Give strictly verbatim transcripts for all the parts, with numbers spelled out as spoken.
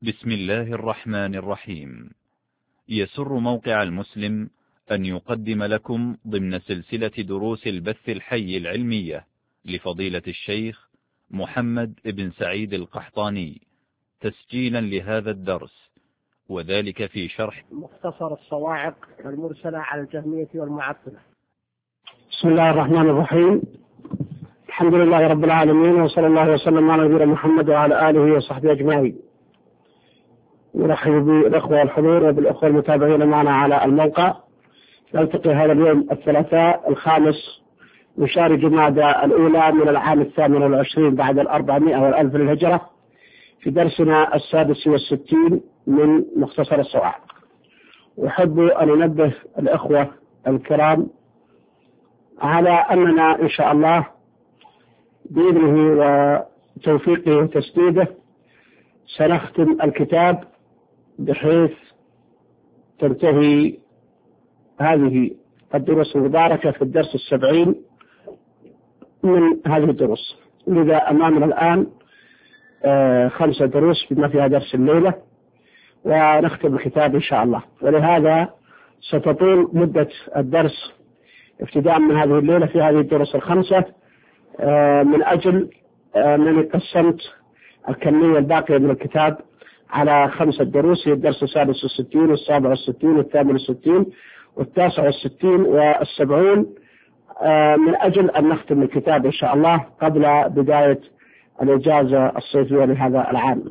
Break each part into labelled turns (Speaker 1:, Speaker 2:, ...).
Speaker 1: بسم الله الرحمن الرحيم. يسر موقع المسلم أن يقدم لكم ضمن سلسلة دروس البث الحي العلمية لفضيلة الشيخ محمد بن سعيد القحطاني تسجيلا لهذا الدرس، وذلك في شرح
Speaker 2: مختصر الصواعق المرسلة على الجهمية والمعطلة.
Speaker 3: بسم الله الرحمن الرحيم. الحمد لله رب العالمين، وصلى الله وسلم على نبينا محمد وعلى آله وصحبه أجمعين. نرحب بالأخوة الحضور وبالأخوة المتابعين معنا على الموقع. نلتقي هذا اليوم الثلاثاء الخامس من شهر جمادى الأولى من العام الثامن والعشرين بعد الأربعمائة والألف للهجرة في درسنا السادس والستين من مختصر الصواعق. أحب أن أنبه الأخوة الكرام على أننا إن شاء الله بإذنه وتوفيقه وتسديده سنختم الكتاب بحيث تنتهي هذه الدروس المباركة في الدرس السبعين من هذه الدروس. لذا أمامنا الآن آه خمسة دروس بما فيها درس الليلة، ونختم الكتاب إن شاء الله. ولهذا ستطول مدة الدرس ابتداء من هذه الليلة في هذه الدروس الخمسة، آه من أجل آه أنني قسمت الكمية الباقية من الكتاب على خمسة دروس، هي الدرس السادس والستين والسابع والستين والثامن والستين والتاسع والستين والسبعون، آه من أجل أن نختم الكتاب إن شاء الله قبل بداية الإجازة الصيفية لهذا العام.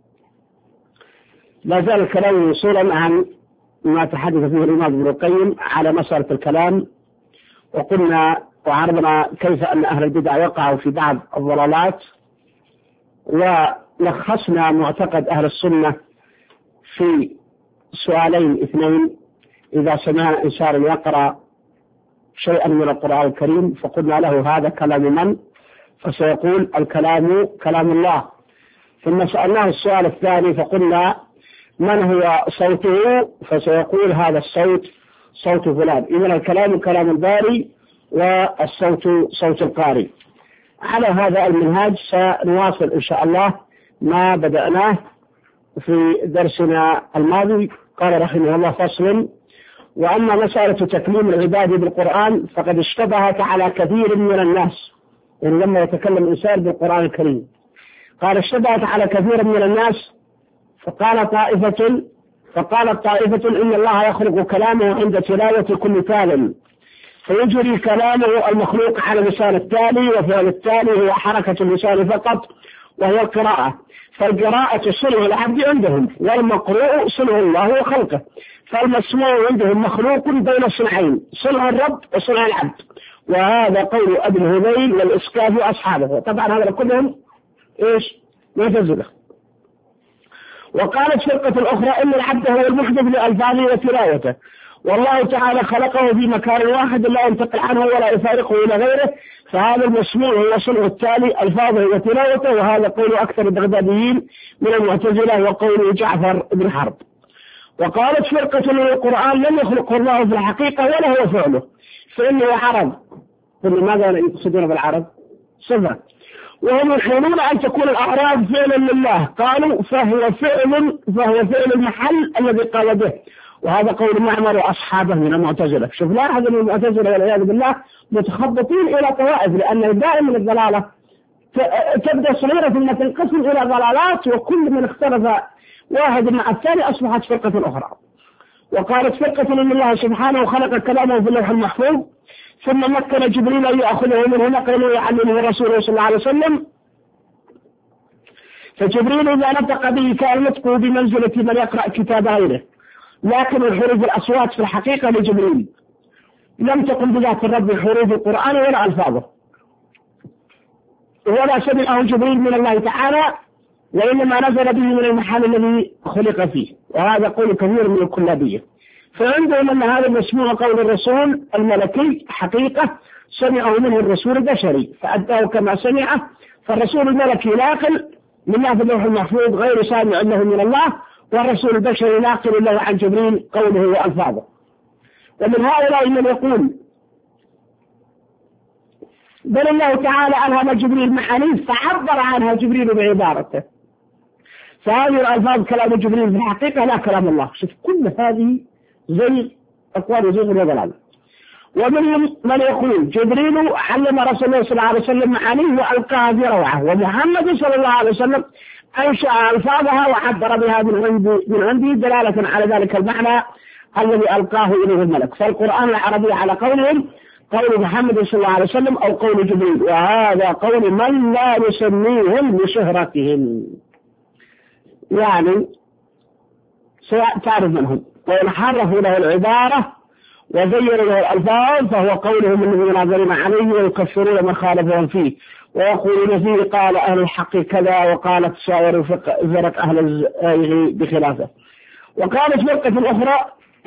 Speaker 3: لا زال الكلام موصولا عن ما تحدث فيه الإمام ابن القيم على مسألة الكلام، وقلنا وعرضنا كيف أن أهل البدع وقعوا في بعض الضلالات، ولخصنا معتقد أهل السنة في سؤالين اثنين: إذا سمع إنسان يقرأ شيئا من القرآن الكريم فقلنا له هذا كلام من؟ فسيقول الكلام كلام الله. ثم سألناه السؤال الثاني فقلنا من هو صوته؟ فسيقول هذا الصوت صوت فلان. إذن الكلام كلام الباري والصوت صوت القارئ. على هذا المنهاج سنواصل إن شاء الله ما بدأناه في درسنا الماضي. قال رحمه الله: فصل: وأما مسألة تكليم العباد بالقرآن فقد اشتبهت على كثير من الناس. يعني لما يتكلم إنسان بالقرآن الكريم قال اشتبهت على كثير من الناس، فقال طائفة فقالت طائفة إن الله يخلق كلامه عند تلاوة كل كلام، فيجري كلامه المخلوق على لسان التالي، وفعل التالي هو حركة اللسان فقط وهي القراءة، فالقراءة صنع العبد عندهم، والمقروء صنع الله وخلقه، فالمسموع عندهم مخلوق بين صنعين: صنع الرب وصنع العبد. وهذا قول ابن هذيل والإسكاف وأصحابه. طبعا هذا كلهم إيش؟ معتزلة. وقالت فرقة الأخرى إن العبد هو المحدث لألفاظه وتلاوته، والله تعالى خلقه في مكان واحد لا ينتقل عنه ولا يفارقه إلى غيره، فهذا المسموع هو صنع التالي ألفاظه وتلاوته. وهذا قول أكثر البغداديين من المعتزلة وقول جعفر بن حرب. وقالت فرقة من القرآن لم يخلقه الله في الحقيقة ولا هو فعله، فإنه عرض. ماذا يقصدون بالعرض؟ صفة. وهم يحاولون أن تكون الأعراض فعلا لله، قالوا فهو فعل فهو فعل المحل الذي قال به. وهذا قول معمر وأصحابه من المعتزلة. شوف، لاحظ أن المعتزلة والعياذ بالله متخبطين إلى طوائف، لأن دائما الضلالة تبدأ صغيرة ثم تنقسم إلى ضلالات، وكل من اختلف واحد مع الثاني أصبحت فرقة أخرى. وقالت فرقة إن الله سبحانه خلق كلامه في اللوح المحفوظ، ثم مكن جبريل أن يأخذه منه نقلا ويعلمه الرسول صلى الله عليه وسلم، فجبريل إذا نطق به كان نطقه بمنزلة من يقرأ كتاب غيره، لكن الحروف الأصوات في الحقيقة لجبريل، لم تقم بذات الرب حروف القرآن ولا ألفاظه، ولا سمعه جبريل من الله تعالى، وإنما نزل به من المحل الذي خلق فيه. وهذا قول كثير من الكلابية. فعندهم أن هذا المسموع قول الرسول الملكي حقيقة سمعه منه الرسول البشري فأداه كما سمعه، فالرسول الملكي ناقل من في اللوح المحفوظ غير سامع له من الله، والرسول البشري ناقل له عن جبريل قوله وألفاظه. ومن هؤلاء من يقول بل الله تعالى ألهم جبريل معانيه فعبر عنها جبريل بعبارته، فهذه الألفاظ كلام جبريل في الحقيقة لا كلام الله. شوف كل هذه زي أقوال زي وضلال. ومنهم من يقول جبريل علم رسول الله صلى الله عليه وسلم معانيه وألقاها في روعه، ومحمد صلى الله عليه وسلم أنشأ ألفاظها وعبر بها من عنده من عنده دلالة على ذلك المعنى الذي ألقاه إليه الملك. فالقرآن العربي على قولهم قول محمد صلى الله عليه وسلم أو قول جبريل، وهذا قول من لا يسميهم بشهرتهم، يعني تعرف منهم. وإن حرفوا له العبارة وزينوا له الألفاظ فهو قولهم الذين يناظرون عليه ويكفرون من خالفهم فيه، ويقولون فيه قال أهل الحق كذا وقالت سائر فرق أهل الزيغ بخلافه. وقالت فرقة أخرى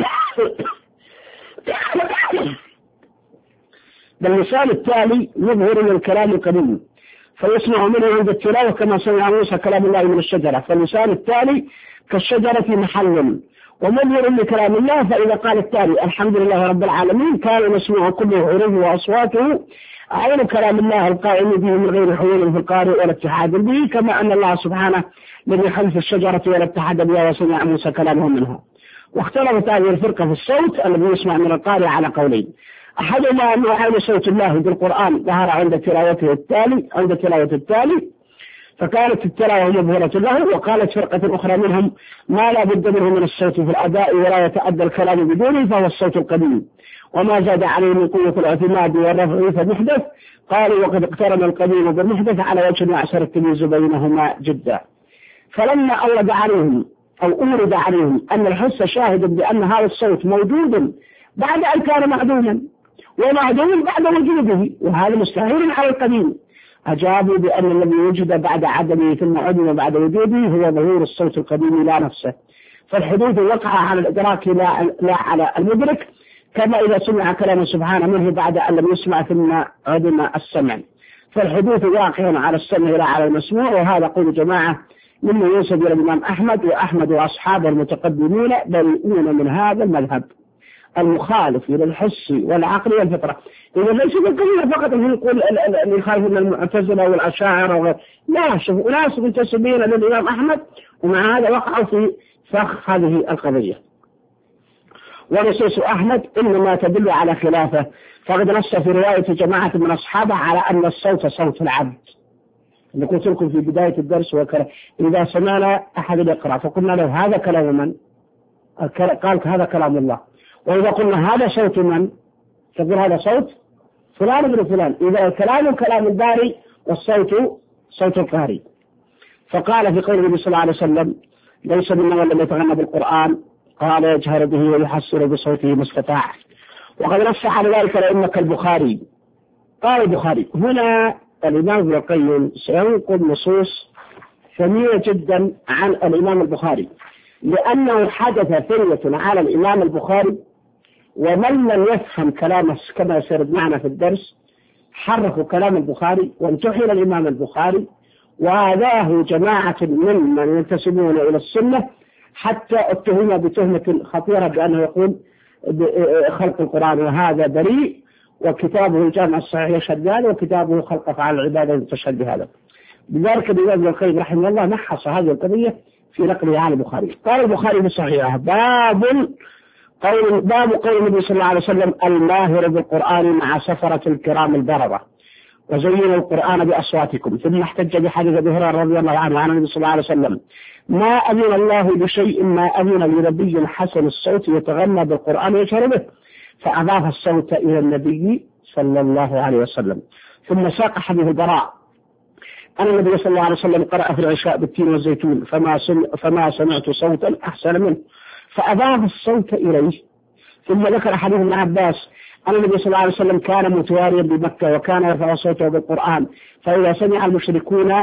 Speaker 3: بالمثال التالي يظهر من الكلام القديم فيسمع منه عند التلاوة كما سمع موسى كلام الله من الشجرة، فالمثال التالي كالشجرة محل ومظهر لكلام الله. فإذا قال التالي الحمد لله رب العالمين كان مسموع كله عروضه وأصواته عين كلام الله القائم به من غير حلول في القارئ ولا اتحاد به، كما أن الله سبحانه لم يحلف الشجرة ولا اتحد بها وسمع موسى كلامه منها. واختلفت هذه الفرقة في الصوت الذي يسمع من القارئ على قولين، أحدهما أنه عين صوت الله بالقرآن ظهر عند تلاوته التالي عند تلاوة التالي فكانت التلاوة مظهرة له. وقالت فرقة أخرى منهم ما لا بد منه من الصوت في الأداء ولا يتأدى الكلام بدونه فهو الصوت القديم، وما زاد عليه من قوة الاعتماد والرفع فمحدث. قالوا وقد اقترن القديم بالمحدث على وجه يعسر التمييز بينهما جدا. فلما أورد عليهم أو أورد عليهم أن الحس شاهد بأن هذا الصوت موجود بعد أن كان معدوما ومعدوم بعد وجوده وهذا مستحيل على القديم، أجابوا بأن الذي وجد بعد عدمه ثم عدم بعد وجوده هو ظهور الصوت القديم لا نفسه، فالحدوث وقع على الإدراك لا, لا على المدرك، كما إذا سمع كلام سبحانه منه بعد أن لم يسمع ثم عدم السمع، فالحدوث واقع على السمع لا على المسموع. وهذا قول جماعة مما ينسب إلى الإمام أحمد وأحمد وأصحابه المتقدمين بريئون من هذا المذهب المخالف إلى الحس والعقل والفطرة. إذا ليس بالقليل فقط اللي يقول اللي يخالف من المعتزلة والأشاعرة وغير، لا، شوف أناس منتسبين للإمام أحمد ومع هذا وقعوا في فخ هذه القضية. ونصوص أحمد إنما تدل على خلافه، فقد نص في رواية جماعة من أصحابه على أن الصوت صوت العبد. اللي قلت لكم في بداية الدرس وكذا إذا سمعنا أحد يقرأ فقلنا له هذا كلام من؟ قال هذا كلام الله. وإذا قلنا هذا صوت من؟ تقول هذا صوت فلان ابن فلان. إذا الكلام كلام الباري والصوت صوت القارئ. فقال في قول النبي صلى الله عليه وسلم ليس منا من لم يتغنى بالقرآن قال يجهر به ويحسر بصوته ما استطاع. وقد نص على ذلك الأئمة كالبخاري. قال البخاري هنا الإمام ابن القيم سينقل نصوص ثمينة جدا عن الإمام البخاري، لأنه حدث ثروة على الإمام البخاري، ومن لم يفهم كلامه كما سيرد معنا في الدرس حرفوا كلام البخاري وامتحن الإمام البخاري، وهذاه جماعة ممن ينتسبون إلى السنة حتى اتهم بتهمة خطيرة بأنه يقول خلق القرآن وهذا بريء، وكتابه الجامع الصحيح يشهد بهذا وكتابه خلق أفعال العبادة تشهد بهذا. بذلك الإمام ابن القيم رحمه الله نحص هذه القضية في نقله عن البخاري. قال البخاري في صحيحه باب قول باب قول النبي صلى الله عليه وسلم الماهر بالقرآن مع سفرة الكرام البررة وزينوا القرآن بأصواتكم، ثم احتج بحديث أبي هريرة رضي الله عنه عن النبي صلى الله عليه وسلم ما أذن الله بشيء ما أذن لنبي حسن الصوت يتغنى بالقرآن ويشهر به، فأضاف الصوت إلى النبي صلى الله عليه وسلم. ثم ساق حديث البراء أن النبي صلى الله عليه وسلم قرأ في العشاء بالتين والزيتون فما, فما سمعت صوتا أحسن منه فأضاف الصوت إليه. ثم ذكر حديث ابن عباس أن النبي صلى الله عليه وسلم كان متواريا بمكة وكان يرفع صوته بالقرآن، فإذا سمع المشركون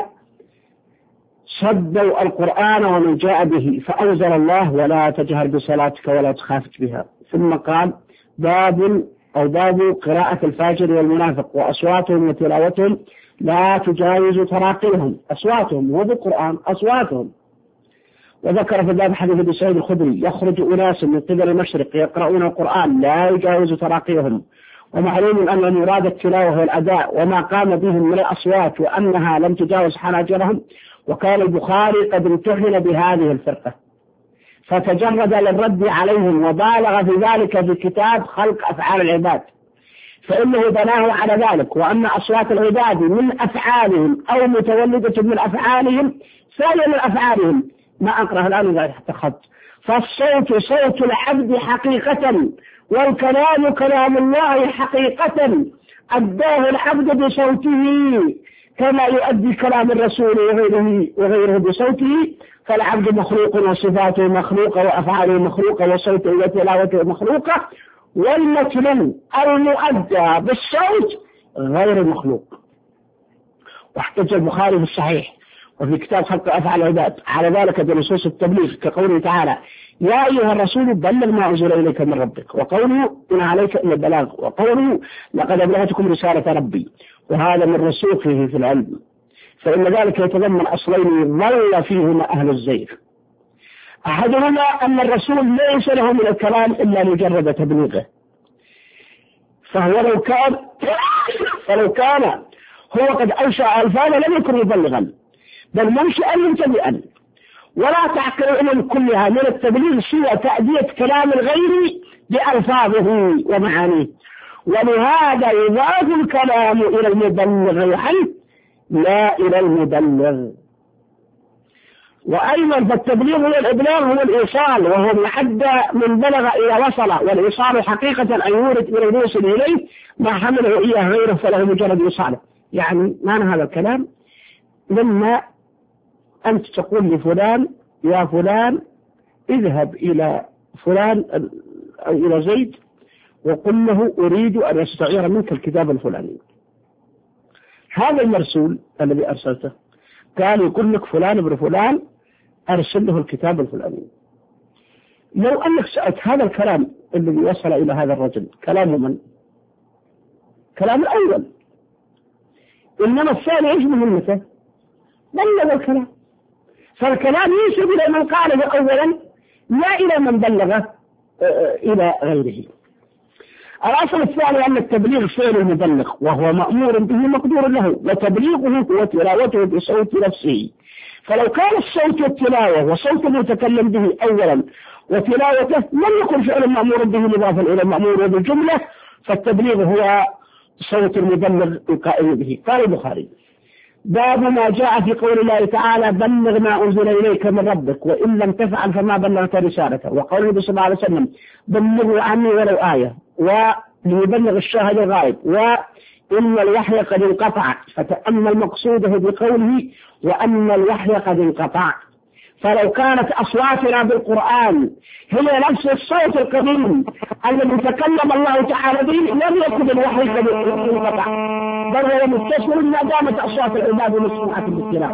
Speaker 3: صدوا القرآن ومن جاء به فأنزل الله ولا تجهر بصلاتك ولا تخافت بها. ثم قال باب أو باب قراءة الفاجر والمنافق وأصواتهم وتلاوتهم لا تجاوز تراقيهم، أصواتهم هو بالقرآن أصواتهم. وذكر في الباب حديث ابي سعيد الخدري يخرج أناس من قبل المشرق يقرؤون القرآن لا يجاوز تراقيهم، ومعلوم أن المراد التلاوة والأداء وما قام بهم من الأصوات وأنها لم تجاوز حناجرهم وكان البخاري قد امتحن بهذه الفرقة فتجرد للرد عليهم وبالغ في ذلك في كتاب خلق أفعال العباد، فإنه بناه على ذلك، وأن أصوات العباد من أفعالهم أو متولدة من أفعالهم ثانيا من أفعالهم. ما أقرأ الآن إذا تحت خط. فالصوت صوت العبد حقيقة، والكلام كلام الله حقيقة، أداه العبد بصوته كما يؤدي كلام الرسول وغيره وغيره بصوته. فالعبد مخلوق وصفاته مخلوقة وأفعاله مخلوقة وصوته وتلاوته مخلوقة، والمتلو المؤدى بالصوت غير مخلوق. واحتج البخاري في الصحيح وفي كتاب خلق أفعال العباد على ذلك بنصوص التبليغ كقوله تعالى: يا أيها الرسول بلغ ما أنزل إليك من ربك، وقوله إن عليك إلا البلاغ، وقوله لقد أبلغتكم رسالة ربي، وهذا من رسوخه في العلم، فإن ذلك يتضمن أصلين ظل فيهما أهل الزيغ. أحدهما أن الرسول ليس له من الكلام إلا مجرد تبليغه، فهو لو كان فلو كان هو قد أنشأ ألفاظا لم يكن مبلغا بل منشئا منتبئا، ولا تعقل الأمم كلها من التبليغ سوى تأدية كلام الغير بألفاظه ومعانيه، ولهذا يضاف الكلام إلى المبلغ عنه لا إلى المبلغ. وأيضا فالتبليغ والإبلاغ هو الإيصال، وهو معد من بلغ إلى وصل، والإيصال حقيقة أن يورد إلى الوصل إليه ما حمله إياه غيره فله مجرد إيصاله. يعني معنى هذا الكلام لما أنت تقول لفلان يا فلان اذهب إلى فلان أو إلى زيد وقل له أريد أن أستعير منك الكتاب الفلاني، هذا المرسول الذي أرسلته قال يقول لك فلان ابن فلان أرسل له الكتاب الفلاني. لو أنك سألت هذا الكلام الذي وصل إلى هذا الرجل كلام من؟ كلام الأول، إنما الثاني إيش مهمته؟ بلغ الكلام، فالكلام ينسب إلى من قاله أولا لا إلى من بلغه إلى غيره. الأصل الثاني أن التبليغ فعل المبلغ وهو مأمور به مقدور له، وتبليغه هو تلاوته بصوت نفسه. فلو كان الصوت والتلاوة وصوت المتكلم به أولا وتلاوته لم يكن فعل مأمور به مضافا إلى المأمور بالجملة، فالتبليغ هو صوت المبلغ القائم به. قال البخاري: باب ما جاء في قول الله تعالى: بلغ ما أنزل إليك من ربك وإن لم تفعل فما بلغت رسالته، وقوله صلى الله عليه وسلم: بلغوا عني ولو آية، وليبلغ الشاهد الغائب، وإن الوحي قد انقطع، فتأمل مقصوده بقوله وأن الوحي قد انقطع. فلو كانت أصواتنا بالقرآن هي نفس الصوت القديم الذي تكلم الله تعالى به لم يكن الوحي قد انقطع، بل هو متصل ما دامت أصوات العباد مسموعة بالتلاوة.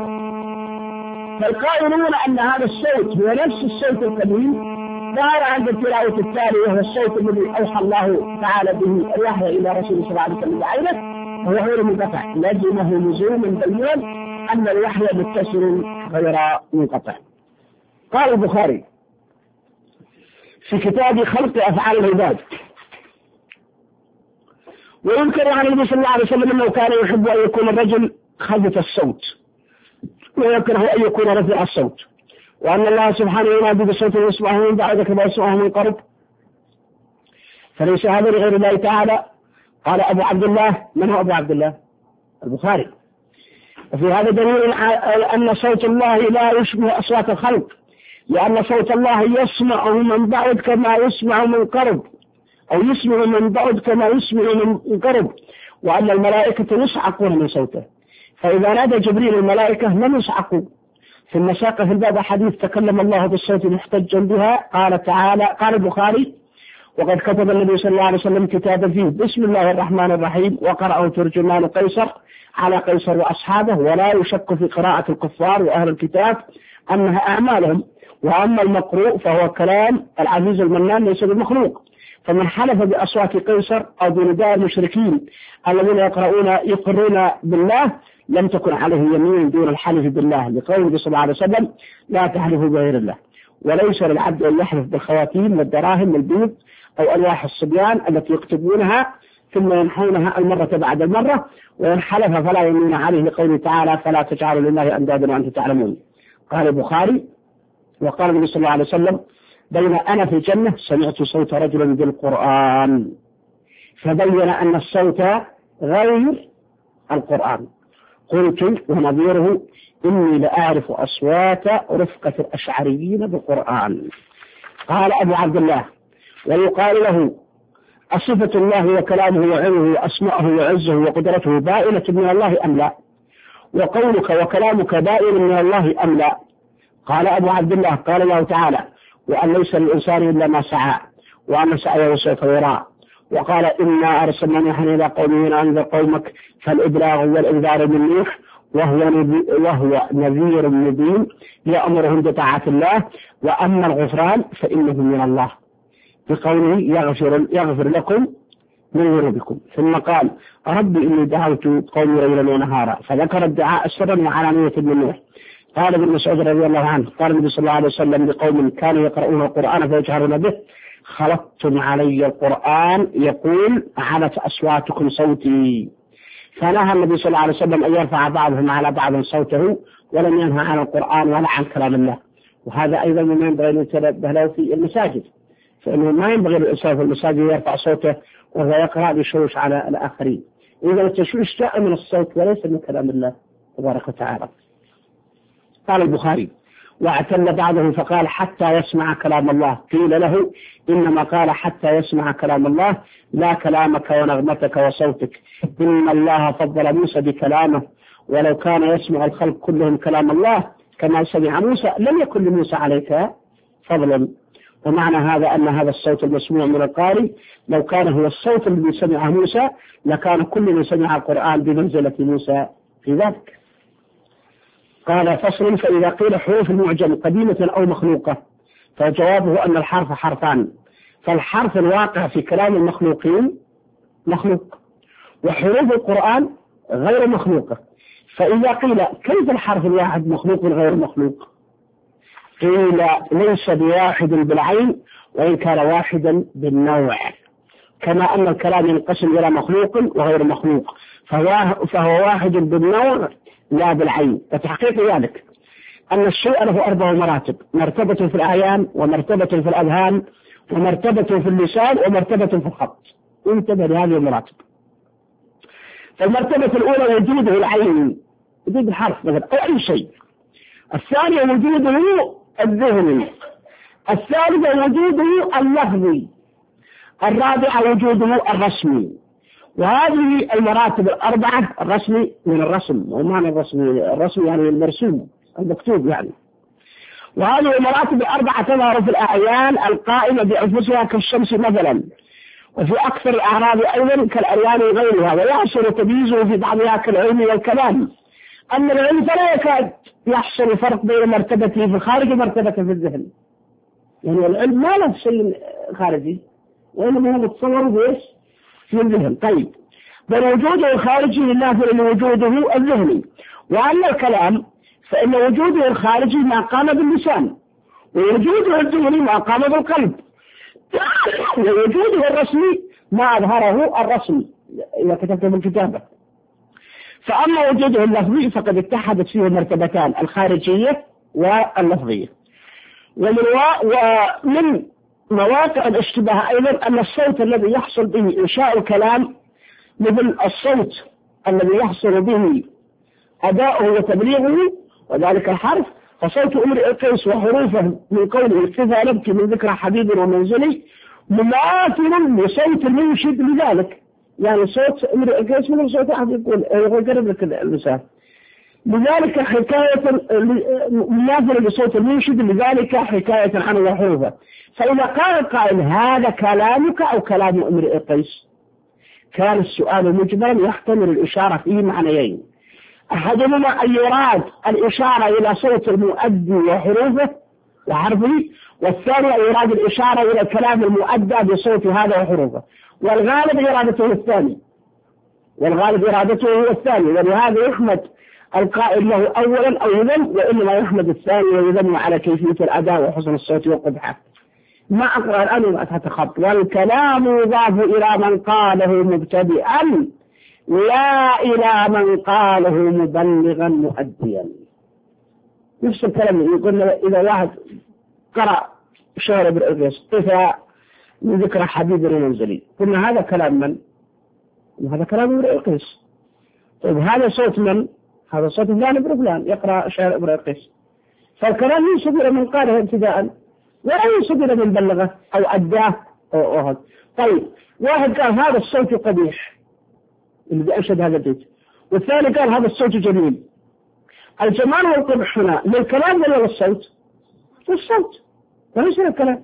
Speaker 3: فالقائلون أن هذا الصوت هو نفس الصوت القديم ظهر عند التلاوة التالي، وهو الصوت الذي أوحى الله تعالى به الوحي إلى رسول صلى الله عليه وسلم بعينه، وهو غير منقطع، لزمه لزوما بينا أن الوحي متصل غير منقطع. قال البخاري في كتاب خلق أفعال العباد: ويذكر عن النبي صلى الله عليه وسلم أنه كان يحب أن يكون الرجل خفيف الصوت ويكره أن يكون رفيع الصوت، وأن الله سبحانه ينادي بصوت يسمعه من بعد كما يسمعه من قرب، فليس هذا لغير الله تعالى. قال أبو عبد الله. من هو أبو عبد الله؟ البخاري. وفي هذا دليل أن صوت الله لا يشبه أصوات الخلق، لأن صوت الله يسمع من بعد كما يسمع من قرب، أو يسمع من بعد كما يسمع من قرب، وأن الملائكة يصعقون من صوته، فإذا نادى جبريل الملائكة لم يصعقوا. في المساق في الباب حديث تكلم الله بالصوت محتجا بها. قال تعالى: قال البخاري: وقد كتب النبي صلى الله عليه وسلم كتابا فيه بسم الله الرحمن الرحيم، وقرأه ترجمان قيصر على قيصر وأصحابه، ولا يشك في قراءة الكفار وأهل الكتاب أنها أعمالهم، وأما المقروء فهو كلام العزيز المنان ليس بالمخلوق. فمن حلف بأصوات قيصر أو بنداء المشركين الذين يقرؤون يقرون بالله لم تكن عليه يمين دون الحلف بالله، لقوله صلى الله عليه وسلم: لا تحلفوا بغير الله. وليس للعبد أن يحلف بالخواتيم والدراهم والبيض أو ألواح الصبيان التي يكتبونها ثم ينحونها المرة بعد المرة، وإن حلف فلا يمين عليه لقوله تعالى فلا تجعلوا لله أندادا وأنتم تعلمون. قال البخاري وقال النبي صلى الله عليه وسلم بين أنا في الجنة سمعت صوت رجل بالقرآن، فبين أن الصوت غير القرآن. قلت ونظيره إني لأعرف أصوات رفقة الأشعريين بالقرآن. قال أبو عبد الله ويقال له أصفة الله وكلامه وعلمه وأسماءه وعزه وقدرته بائنة من الله أم لا؟ وقولك وكلامك بائن من الله أم لا؟ قال أبو عبد الله قال الله تعالى وأن ليس للإنسان إلا ما سعى وأن سعيه سوف يرى. وقال إنا أرسلنا نوحا إلى قومه أن أنذر قومك فالإبلاغ والإنذار من نوح وهو وهو نذير مبين يأمرهم بطاعة الله، وأما الغفران فإنه من الله بقوله يغفر, يغفر لكم من ذنوبكم. ثم قال رب إني دعوت قومي ليلا ونهارا، فذكر الدعاء سرا وعلانية من نوح. قال ابن مسعود رضي الله عنه قال النبي صلى الله عليه وسلم لقوم كانوا يقرؤون القرآن فيجهرون به خلطتم علي القرآن يقول علت أصواتكم صوتي. فنهى النبي صلى الله عليه وسلم أن يرفع بعضهم على بعض صوته، ولم ينهى عن القرآن ولا عن كلام الله. وهذا أيضا مما ينبغي أن يتنبه له في المساجد، فإنه ما ينبغي للإنسان في المساجد يرفع صوته وهو يقرأ بشوش على الآخرين. إذا التشويش جاء من الصوت وليس من كلام الله تبارك وتعالى. قال البخاري واعتل بعضهم فقال حتى يسمع كلام الله، قيل له إنما قال حتى يسمع كلام الله لا كلامك ونغمتك وصوتك، إن الله فضل موسى بكلامه ولو كان يسمع الخلق كلهم كلام الله كما سمع موسى لم يكن لموسى عليك فضلا. ومعنى هذا أن هذا الصوت المسموع من القارئ لو كان هو الصوت الذي سمعه موسى لكان كل من سمع القرآن بمنزلة موسى في ذلك. قال فصل فإذا قيل حروف المعجم قديمة أو مخلوقة فجوابه أن الحرف حرفان، فالحرف الواقع في كلام المخلوقين مخلوق، وحروف القرآن غير مخلوقة. فإذا قيل كيف الحرف الواحد مخلوق غير مخلوق؟ قيل ليس بواحد بالعين وإن كان واحدا بالنوع، كما أن الكلام ينقسم إلى مخلوق وغير مخلوق، فهو, فهو واحد بالنوع لا بالعين. وتحقيق ذلك أن الشيء له أربع مراتب: مرتبة في الأعيان، ومرتبة في الأذهان، ومرتبة في اللسان، ومرتبة في الخط. انتبه لهذه المراتب. فالمرتبة الأولى وجوده العين، وجود الحرف مثلا أو أي شيء. الثانية وجوده الذهني. الثالثة وجوده اللفظي. الرابعة وجوده الرسمي. وهذه المراتب الأربعة الرسمي من الرسم، ومعنى الرسمي الرسمي يعني المرسوم المكتوب يعني. وهذه المراتب الأربعة تظهر في الأعيان القائمة بأنفسها كالشمس مثلا، وفي أكثر الأعراض أيضا كالأريان وغيرها، ويحصل تمييزه في بعضها كالعلم والكلام. أما العلم فلا يكاد يحصل فرق بين مرتبته في الخارج ومرتبته في الذهن، يعني العلم ما له شيء خارجي وإنما هو متصور بإيش في الذهن. طيب بل وجوده الخارجي لله لوجوده الذهني. وأما الكلام فإن وجوده الخارجي ما قام باللسان، ووجوده الذهني ما قام بالقلب، ووجوده الرسمي ما أظهره الرسمي إذا كتبت بالكتابة. فأما وجوده اللفظي فقد اتحدت فيه المرتبتان الخارجية واللفظية. ومن, ومن مواقع الاشتباه أيضا أن الصوت الذي يحصل به إنشاء الكلام مثل الصوت الذي يحصل به أداؤه وتبليغه وذلك الحرف، فصوت امرئ القيس وحروفه من قوله كفى نبكي من ذكرى حبيب ومنزلي مماثل لصوت المنشد لذلك، يعني صوت امرئ القيس من صوت أحد يقول يقول قرب لك اللسان، لذلك حكاية مماثل لصوت المنشد لذلك حكاية عنه وحروفه. فإذا قال القائل هذا كلامك أو كلام امرئ القيس كان السؤال مجملا يحتمل الإشارة فيه معنيين: أحدهما أن يراد الإشارة إلى صوت المؤدي وحروفه وحرفه، والثاني أن يراد الإشارة إلى الكلام المؤدى بصوت هذا وحروفه، والغالب إرادته الثاني والغالب إرادته هو الثاني ولهذا يحمد القائل له أولا أو يذم، وإنما يحمد الثاني ويذم على كيفية الأداء وحسن الصوت وقبحه. ما أقرأ الآن وما تحت خط. والكلام يضاف إلى من قاله مبتدئا لا إلى من قاله مبلغا مؤديا. نفس الكلام يقول إذا واحد قرأ شعر ابن القيس إذا ذكر حبيب المنزلي قلنا هذا كلام من؟ هذا كلام ابن القيس. طيب هذا صوت من؟ هذا صوت فلان ابن فلان يقرأ شعر ابن القيس. فالكلام ينسب إلى من قاله ابتداء ولا ينسب إلى من بلغه أو أداه أو أهد. طيب واحد قال هذا الصوت قبيح اللي أنشد هذا البيت، والثاني قال هذا الصوت جميل. الجمال والقبح هنا للكلام ولا للصوت؟ للصوت وليس للكلام.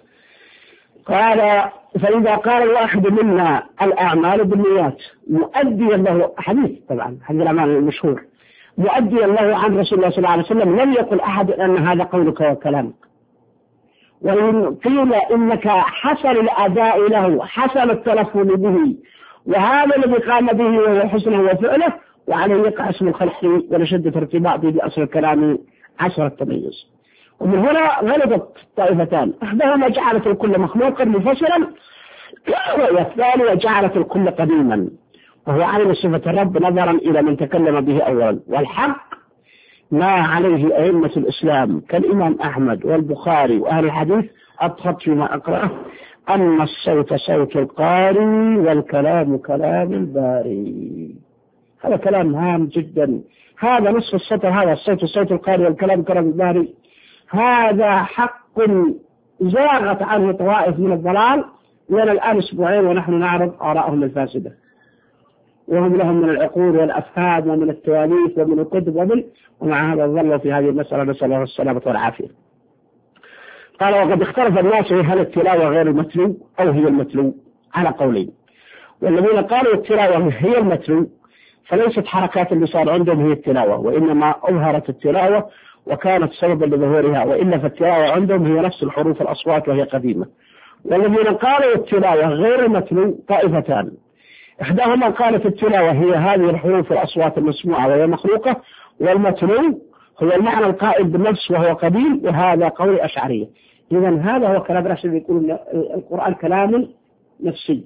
Speaker 3: قال فإذا قال الواحد منا الأعمال بالنيات مؤديا له، حديث طبعا حديث الأعمال المشهور، مؤديا له عن رسول الله صلى الله عليه وسلم، لم يقل أحد أن هذا قولك وكلامك. وإن قيل إنك حسن الأداء له حسن التلفظ به، وهذا الذي قام به وهو حسنه وفعله، وعليه يقع اسم الخلق ولشدة ارتباطه بأصل الكلام عشر التميز. ومن هنا غلبت طائفتان، إحداهما جعلت الكل مخلوقا منفصلا، والثانية جعلت الكل قديما، وهو عين صفة الرب نظرا إلى من تكلم به أولا. والحق ما عليه أئمة الإسلام كالإمام أحمد والبخاري وأهل الحديث أضغط فيما أقرأه أن الصوت صوت القاري والكلام كلام الباري. هذا كلام هام جدا. هذا نصف السطر، هذا الصوت صوت القاري والكلام كلام الباري، هذا حق زاغت عنه طوائف من الضلال لنا الآن أسبوعين ونحن نعرض آراءهم الفاسدة، وهم لهم من العقول والأفهام ومن التواليف ومن الكتب ومن ومع هذا ظلوا في هذه المسألة، نسأل الله السلامة والعافية. قال وقد اختلف الناس هل التلاوة غير المتلو أو هي المتلو على قولين. والذين قالوا التلاوة هي المتلو فليست حركات اللسان عندهم هي التلاوة، وإنما أظهرت التلاوة وكانت سببا لظهورها، وإلا فالتلاوة عندهم هي نفس الحروف الأصوات وهي قديمة. والذين قالوا التلاوة غير المتلو طائفتان، إحداهما قالت التلاوة هي هذه الحروف الأصوات المسموعة وهي مخلوقة، والمتلو هو المعنى القائل بالنفس وهو قديم، وهذا قول أشعرية. إذن هذا هو كلام راشد يقول القرآن كلام نفسي.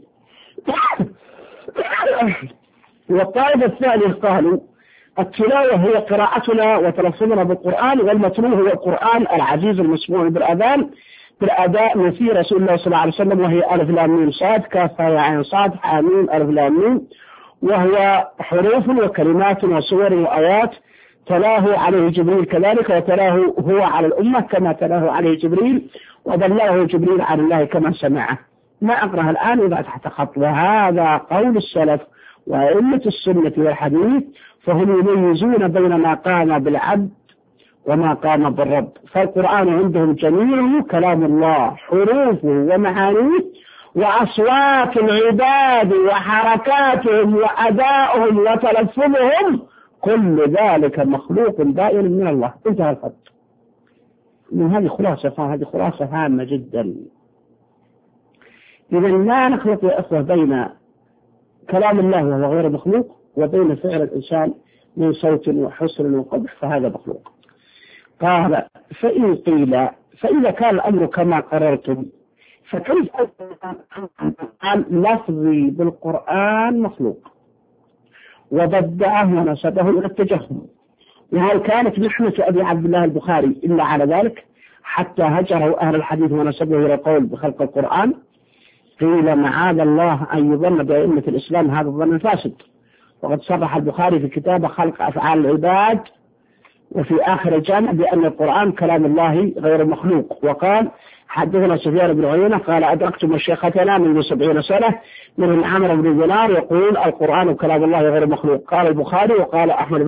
Speaker 3: والطائفة الثانية قالوا التلاوة هي قراءتنا وتلفظنا بالقرآن، والمتلو هو القرآن العزيز المسموع بالأذان بالأداء من في رسول الله صلى الله عليه وسلم، وهي ألف لام ميم صاد كاف يا عين صاد حاميم ألف لام ميم، وهو حروف وكلمات وصور وآيات تلاه عليه جبريل كذلك، وتلاه هو على الأمة كما تلاه عليه جبريل، وبلغه جبريل عن الله كما سمعه. ما أقرأها الآن إذا تحت خط. وهذا قول السلف وأئمة السنة والحديث، فهم يميزون بين ما قام بالعبد وما قام بالرب. فالقرآن عندهم جميعه كلام الله، حروفه ومعانيه وأصوات العباد وحركاتهم وأدائهم وتلفظهم، كل ذلك مخلوق دائم من الله. انتهى الخط. من هذه خلاصة، هذه خلاصة هامة جدا. إذا لا نخلط يا أخوة بين كلام الله وهو غير مخلوق وبين فعل الإنسان من صوت وحسن وقبح، فهذا مخلوق. قال فإن قيل فإذا كان الأمر كما قررتم فكيف أن لفظي بالقرآن مخلوق وبدعه ونسبه إلى التجهم؟ وهل كانت محنة أبي عبد الله البخاري إلا على ذلك حتى هجره أهل الحديث ونسبه إلى القول بخلق القرآن؟ قيل معاذ الله أن يظن بأئمة الإسلام هذا الظن الفاسد. وقد صرح البخاري في كتابه خلق أفعال العباد وفي آخر الجامع بأن القرآن كلام الله غير مخلوق. وقال حدثنا سفيان بن عيينة قال أدركت مشيختنا منذ سبعين سنة من عمرو بن دينار يقول القرآن كلام الله غير مخلوق. قال البخاري وقال أحمد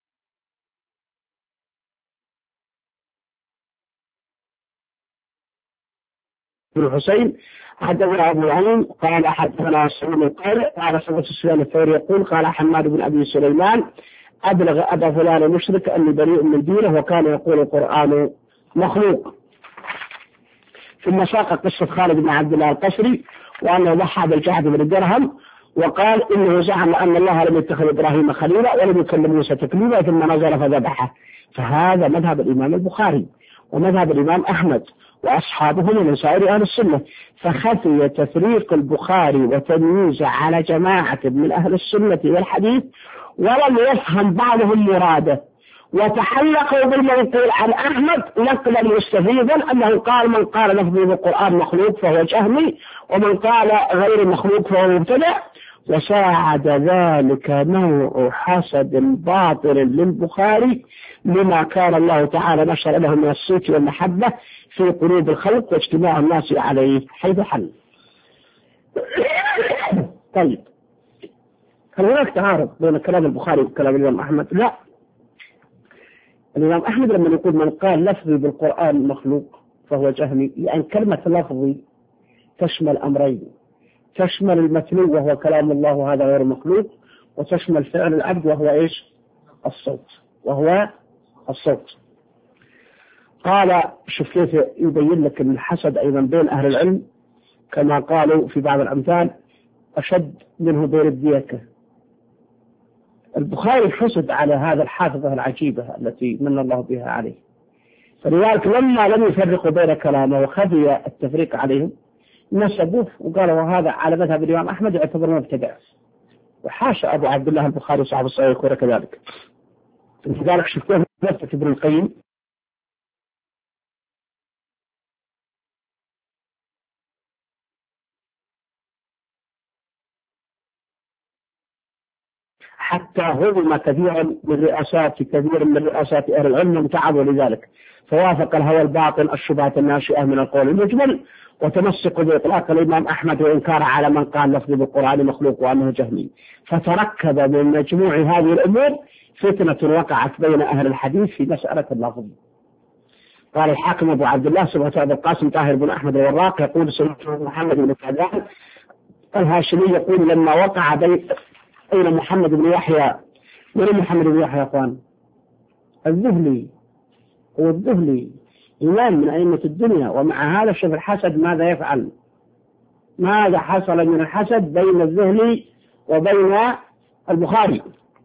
Speaker 3: بن الحسين حدثنا أبو العليم قال حدثنا سليم القارئ قال سمعت سفيان الثوري يقول قال حماد بن أبي سليمان أبلغ أبا فلان المشرك أني بريء من دينه وكان يقول القرآن مخلوق. ثم ساق قصة خالد بن عبد الله القسري وأنه ضحى بالجعد بن الدرهم وقال إنه زعم أن الله لم يتخذ إبراهيم خليلا ولم يكلم موسى تكليما ثم نزل فذبحه. فهذا مذهب الإمام البخاري ومذهب الإمام أحمد وأصحابه من سائر أهل السنة، فخفي تفريق البخاري وتمييزه على جماعة من أهل السنة والحديث، ولم يفهم بعضهم مراده، وتحلقوا بالمنقول عن أحمد نقلا مستفيدا أنه قال من قال لفظه بالقرآن مخلوق فهو جهمي، ومن قال غير مخلوق فهو مبتدع، وساعد ذلك نوع حسد باطل للبخاري لما كان الله تعالى نشر له من الصيت والمحبة في قلوب الخلق واجتماع الناس عليه حيث حل. طيب، هل هناك تعارض بين كلام البخاري وكلام الإمام أحمد؟ لا. الإمام أحمد لما يقول من قال لفظي بالقرآن مخلوق فهو جهمي، يعني كلمة لفظي تشمل أمرين، تشمل المتلو وهو كلام الله وهذا غير مخلوق، وتشمل فعل العبد وهو إيش؟ الصوت، وهو الصوت. قال شوف كيف يبين لك أن الحسد أيضا بين أهل العلم كما قالوا في بعض الأمثال أشد منه بين الديكة. البخاري حسد على هذا الحافظة العجيبة التي من الله بها عليه، فلذلك لما لم يفرقوا بين كلامه وخفي التفريق عليهم نسبوه وقالوا وهذا على مذهب الإمام أحمد يعتبر مبتدع، وحاشا أبو عبد الله البخاري صاحب الصحيح يقول كذلك. لذلك شفتوه نفسه ابن القيم حتى هضم كثيرا من رئاسات كثير من رئاسات أهل العلم وتعبوا لذلك، فوافق الهوى الباطل الشبهات الناشئة من القول المجمل، وتمسك بإطلاق الإمام أحمد وإنكار على من قال لفظ بالقرآن مخلوق وأنه جهمي، فتركب من مجموع هذه الأمور فتنة وقعت بين أهل الحديث في مسألة اللفظ. قال الحاكم أبو عبد الله سمعت أبو القاسم طاهر بن أحمد الوراق يقول سمعت محمد بن كعبان الهاشمي يقول لما وقع بين أين محمد بن يحيى، من محمد بن يحيى أخوان؟ الذهلي، هو الذهلي إمام من أئمة الدنيا، ومع هذا شوف الحسد ماذا يفعل، ماذا حصل من الحسد بين الذهلي وبين البخاري.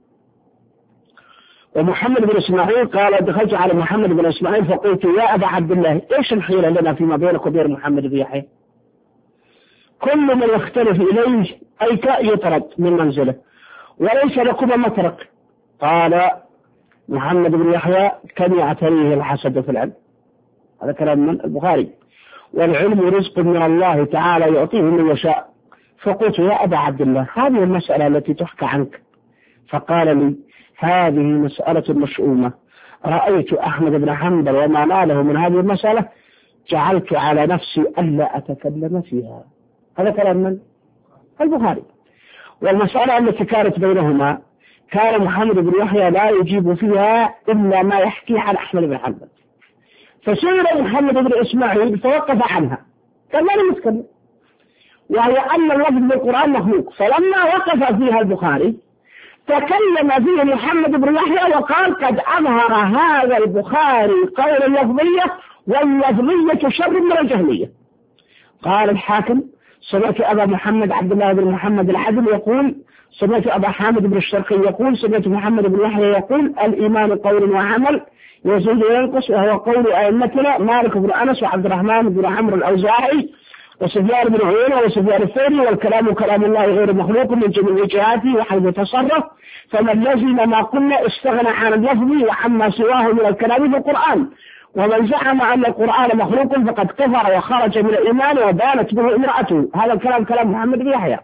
Speaker 3: ومحمد بن إسماعيل قال دخلت على محمد بن إسماعيل فقلت يا أبا عبد الله إيش الحيلة لنا فيما بينك وبين محمد بن يحيى؟ كل من يختلف إليه أي يطرد من منزله وليس لكم مترك. قال محمد بن يحيى كم يعتريه الحسد في العلم، هذا كلام من البخاري، والعلم رزق من الله تعالى يعطيه من يشاء. فقلت يا أبا عبد الله هذه المسألة التي تحكى عنك، فقال لي هذه مسألة مشؤومة، رأيت أحمد بن حنبل وما ناله من هذه المسألة جعلت على نفسي ألا أتكلم فيها. هذا كلام من البخاري. والمسألة التي كانت بينهما كان محمد بن يحيى لا يجيب فيها إلا ما يحكي عن أحمد بن حنبل، فسئل محمد بن إسماعيل فوقف عنها قال لا نتكلم، وهي أن اللفظ بالقرآن مخلوق. فلما وقف فيها البخاري تكلم فيه محمد بن يحيى وقال قد أظهر هذا البخاري قول اللفظية، واللفظية شر من الجهمية. قال الحاكم سمعت أبا محمد عبد الله بن محمد العدل يقول سمعت أبا حامد بن الشرقي يقول سمعت محمد بن يحيى يقول الإيمان قول وعمل يزيد وينقص، وهو قول أئمتنا مالك بن أنس وعبد الرحمن بن عمرو الأوزاعي وسفيان بن عيينة وسفيان الثوري، والكلام كلام الله غير مخلوق من جميع جهاته وحيث تصرف، فمن لزم ما قلنا استغنى عن اللفظ وعما سواه من الكلام في القرآن، ومن زعم أن القرآن مخلوق فقد كفر وخرج من الإيمان وبانت به امرأته. هذا الكلام كلام محمد بن يحيى.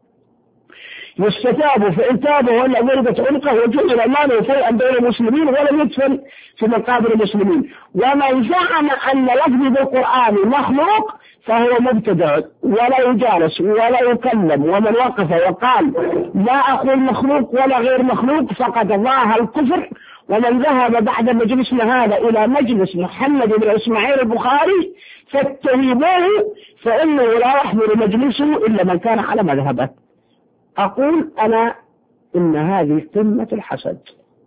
Speaker 3: يستتاب فإن تاب ولا ضربت عنقه وجعل ماله شيئا بين المسلمين ولم يدفن في مقابر المسلمين. ومن زعم أن لفظ بالقرآن مخلوق فهو مبتدع ولا يجالس ولا يكلم، ومن وقف وقال لا أقول مخلوق ولا غير مخلوق فقد ضاع الكفر. ومن ذهب بعد مجلسنا هذا إلى مجلس محمد بن إسماعيل البخاري فاتهموه، فإنه لا يحضر مجلسه إلا من كان على مذهبه. أقول أنا إن هذه قمة الحسد،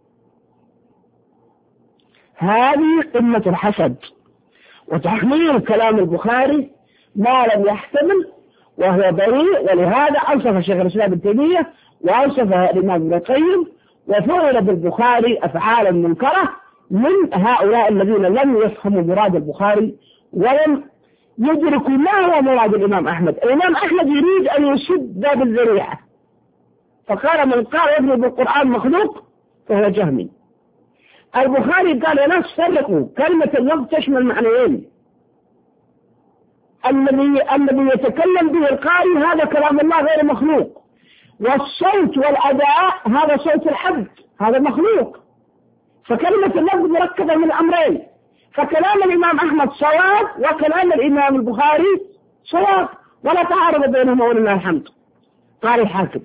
Speaker 3: هذه قمة الحسد وتحميل كلام البخاري ما لم يحتمل وهو بريء. ولهذا أوصف شيخ الإسلام ابن تيمية وأوصف الإمام ابن القيم وفعل بالبخاري أفعالا منكرة من هؤلاء الذين لم يفهموا مراد البخاري ولم يدركوا ما هو مراد الإمام أحمد. الإمام أحمد يريد أن يسد باب الذريعة، فقال من قال يضرب القرآن مخلوق فهو جهمي. البخاري قال يا ناس فرقوا، كلمة اللفظ تشمل معنيين، الذي الذي يتكلم به القارئ هذا كلام الله غير مخلوق، والصوت والأداء هذا صوت العبد هذا مخلوق، فكلمة اللفظ مركبة من أمرين، فكلام الإمام أحمد صواب وكلام الإمام البخاري صواب ولا تعارض بينهما ولله الحمد. قال الحاكم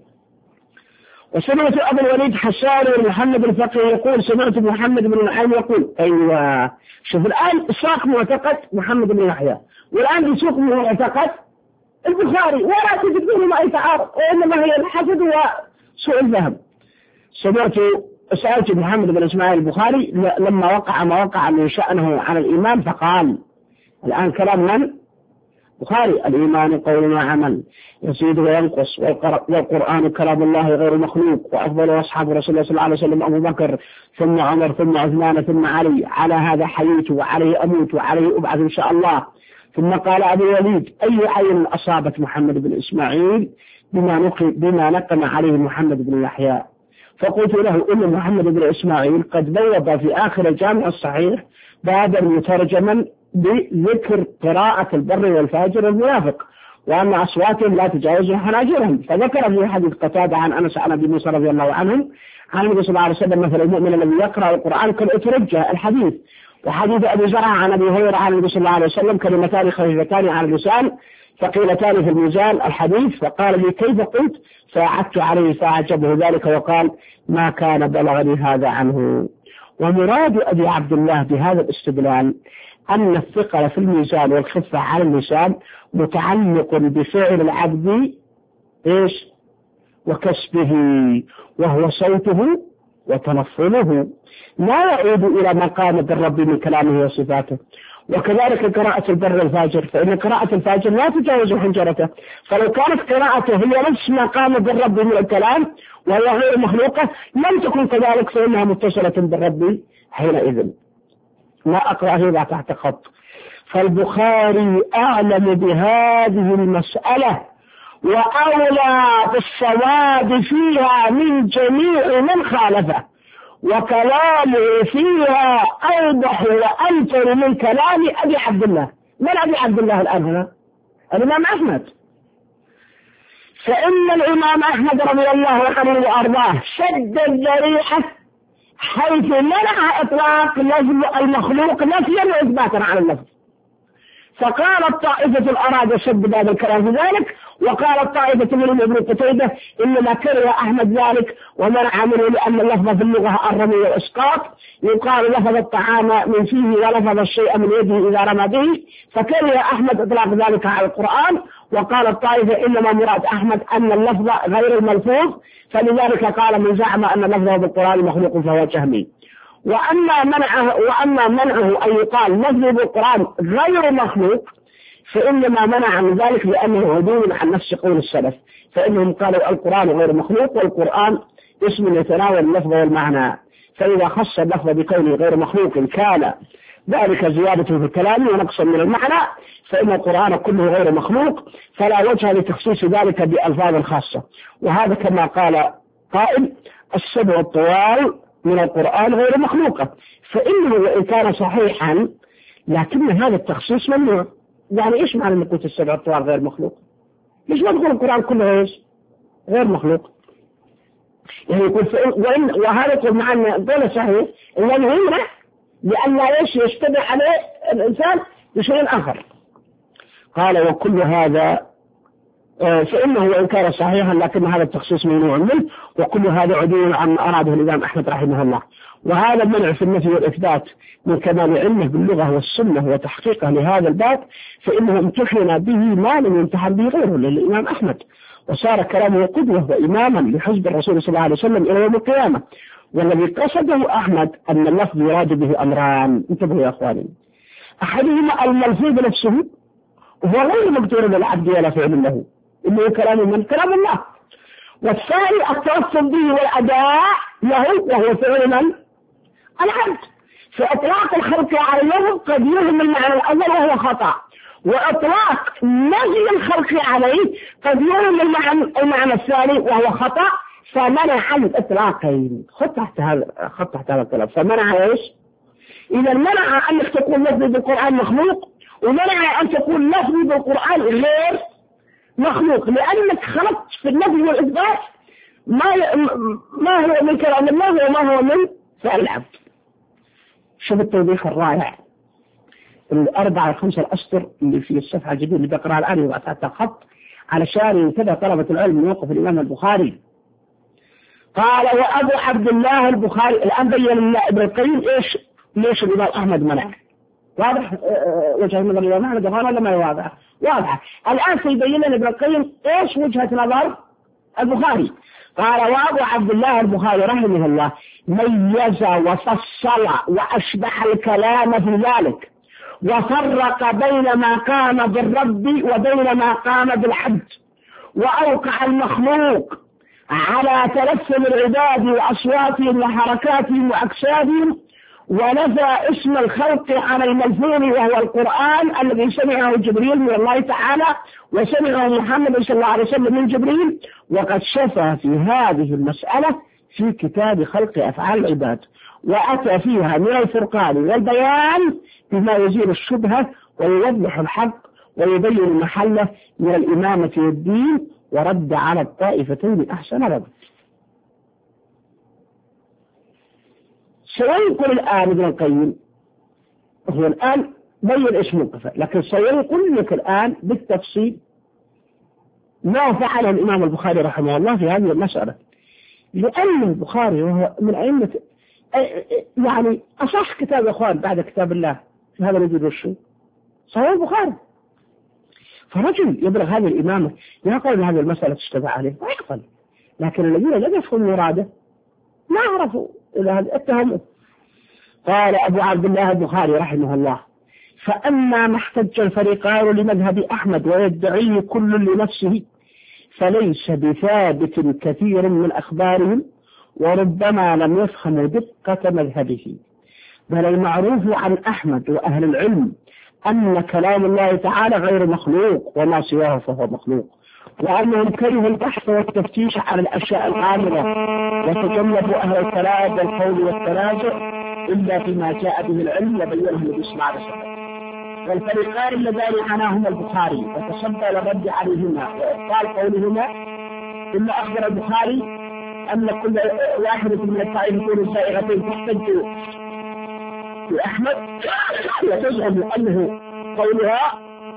Speaker 3: وسمعت أبو الوليد حسان بن محمد الفقيه يقول سمعت محمد بن نعيم يقول. أيوة شوف الآن ساق معتقد محمد بن يحيى والآن يسوق معتقد البخاري ولا تجد بينهما أي تعارض، وإنما هي الحسد وسوء الفهم. سمعت سألت محمد بن إسماعيل البخاري لما وقع ما وقع من شأنه على الإيمان فقال، الآن كلام من؟ بخاري، الإيمان قول وعمل يزيد وينقص، والقرآن كلام الله غير مخلوق، وأفضل أصحاب رسول الله صلى الله عليه وسلم أبو بكر ثم عمر ثم عثمان ثم علي، على هذا حييت وعليه أموت وعليه أبعث إن شاء الله. ثم قال أبو الوليد أي عين أصابت محمد بن إسماعيل بما نقم, بما نقم عليه محمد بن يحيى؟ فقلت له إن محمد بن إسماعيل قد بوض في آخر الجامع الصحيح بابا مترجما بذكر قراءة البر والفاجر والمنافق وأن أصواتهم لا تجاوز حناجرهم، فذكر في حديث قتادة عن أنس عن أبي موسى رضي الله عنهم عن النبي صلى الله عليه وسلم مثل المؤمن الذي يقرأ القرآن كالأترجة الحديث، وحديث أبي زرعة عن أبي هريرة عن النبي صلى الله عليه وسلم كلمتان خفيفتان على اللسان ثقيلتان في الميزان الحديث، فقال لي كيف قلت؟ فأعدت عليه فأعجبه ذلك وقال ما كان بلغني هذا عنه. ومراد أبي عبد الله بهذا الاستدلال أن الثقل في الميزان والخفة على اللسان متعلق بفعل العبد إيش وكسبه وهو صوته وتنفله، لا يعود إلى مقام الرب من كلامه وصفاته. وكذلك قراءة البر والفاجر، فإن قراءة الفاجر لا تجاوز حنجرته، فلو كانت قراءته هي نفس مقام بالرب من الكلام وهي غير مخلوقة لم تكن كذلك فإنها متصلة بالرب حينئذ. لا أقرأ هذا تحت خط. فالبخاري أعلم بهذه المسألة وأولى بالصواب فيها من جميع من خالفه، وكلامه فيها أوضح وأمثل من كلام أبي عبد الله. من أبي عبد الله الآن هنا؟ الإمام أحمد. فإن الإمام أحمد رضي الله عنه وأرضاه شد الذريعة حيث منع إطلاق لفظ المخلوق نفيا وإثباتا على اللفظ، فقالت طائفة الأراد شد باب الكلام في ذلك، وقالت طائفة منهم ابن قتيبة إنما كره أحمد ذلك ومنع منه لأن اللفظ في اللغة الرمي والإسقاط، يقال لفظ الطعام من فيه ولفظ الشيء من يده إذا رمى به، فكره أحمد إطلاق ذلك على القرآن. وقال الطائفة إنما مراد أحمد أن اللفظ غير الملفوظ، فلذلك قال من زعم أن لفظه بالقرآن مخلوق فهو جهمي. وأما منعه وأما منعه أن يقال لفظه بالقرآن غير مخلوق فإنما منع من ذلك لأنه عدول عن نفس قول السلف، فإنهم قالوا القرآن غير مخلوق والقرآن اسم يتناول اللفظ والمعنى، فإذا خص اللفظ بكونه غير مخلوق كان ذلك زيادة في الكلام ونقصا من المعنى، فإن القرآن كله غير مخلوق فلا وجه لتخصيص ذلك بألفاظ خاصة. وهذا كما قال قائل السبع الطوال من القرآن غير مخلوقة، فإنه وإن كان صحيحا لكن هذا التخصيص ممنوع. يعني إيش معنى أن قلت السبع الطوال غير مخلوق؟ ليش ما تقول القرآن كله إيش غير مخلوق؟ يعني يقول وإن وهذا يقول مع أن دولة صحيح إنه يمنع لأن لا إيش يشتبه عليه الإنسان بشيء آخر. قال وكل هذا فإنه وإن كان صحيحا لكن هذا التخصيص ممنوع منه، وكل هذا عدول عن أراده الإمام أحمد رحمه الله. وهذا المنع في النفي والإثبات من كمال علمه باللغة والسنة وتحقيقه لهذا الباب، فإنه امتحن به ما لم يمتحن به غيره للإمام أحمد، وصار كلامه قدوة وإماما لحزب الرسول صلى الله عليه وسلم إلى يوم القيامة. والذي قصده أحمد أن اللفظ يراد به أمران، انتبهوا يا أخواني، أحدهما الملفوظ نفسه وهو غير مقدور للعبد ولا فعل له إنه كلام من كلام الله، والثاني التوصل به والأداء له وهو فعل من العبد. فإطلاق الخلق عليهم قد يهم المعنى الأول وهو خطأ، وإطلاق نهي الخلق عليه قد يهم المعنى, المعنى الثاني وهو خطأ، فمنع الإطلاقين. خط تحت هذا خط تحت هذا الكلام. فمنع ايش؟ إذا منع أنك تقول لفظي بالقرآن مخلوق، ومنع أن تقول لفظي بالقرآن غير مخلوق، لأنك خلقت في النفي والإثبات ما ما هو من كلام الله وما هو من فعل العبد. شوف التوضيح الرائع، الأربعة الخمسة الأسطر اللي في الصفحة الجديدة اللي بقرأها الآن وبعثتها خط علشان ينتبه طلبة العلم من موقف الإمام البخاري. قال وأبو عبد الله البخاري. الآن بين لنا ابن القيم إيش ليش الإمام أحمد منع. واضح وجه نظر الإمام أحمد ولا ما واضح؟ واضح. الآن سيبين لنا ابن القيم إيش وجهة نظر البخاري. قال وأبو عبد الله البخاري رحمه الله ميز وفصل وأشبح الكلام في ذلك، وفرق بين ما قام بالرب وبين ما قام بالعبد، وأوقع المخلوق على تلثم العباد وأصواتهم وحركاتهم وأجسادهم، ونفى اسم الخلق عن الملفون وهو القرآن الذي سمعه جبريل من الله تعالى وسمعه محمد صلى الله عليه وسلم من جبريل، وقد شفى في هذه المسألة في كتاب خلق أفعال العباد، وأتى فيها من الفرقان والبيان بما يزيل الشبهة ويوضح الحق ويبين محله من الإمامة والدين، ورد على الطائفتين أحسن رد. سينقل الآن ابن القيم، هو الآن بين إيش موقفه، لكن سينقل لك الآن بالتفصيل ما فعله الإمام البخاري رحمه الله في هذه المسألة، لأن البخاري وهو من أئمة يعني أصح كتاب يا أخوان بعد كتاب الله في هذا الوجود والشيء صحيح البخاري. فرجل يبلغ هذه الإمامة يقول هذه المسألة تشتبه عليه ويقبل، لكن الذين لم يفهموا مراده ما عرفوا إلى هذا اتهموا. قال أبو عبد الله البخاري رحمه الله فأما ما احتج الفريقان لمذهب أحمد ويدعيه كل لنفسه فليس بثابت كثير من أخبارهم، وربما لم يفهموا دقة مذهبه، بل المعروف عن أحمد وأهل العلم أن كلام الله تعالى غير مخلوق وما سواه فهو مخلوق، وأنهم كرهوا البحث والتفتيش على الأشياء العامة، وتجنبوا أهل الكلام والقول والتنازع إلا فيما جاء به العلم وبينه النبي صلى الله عليه وسلم. والفريقان اللذان عناهما البخاري وتصدى للرد عليهما وإبطال قولهما، إن أخبر البخاري أن كل واحدة من الطائفتين السائغتين تحتج بأحمد وتزعم أنه قولها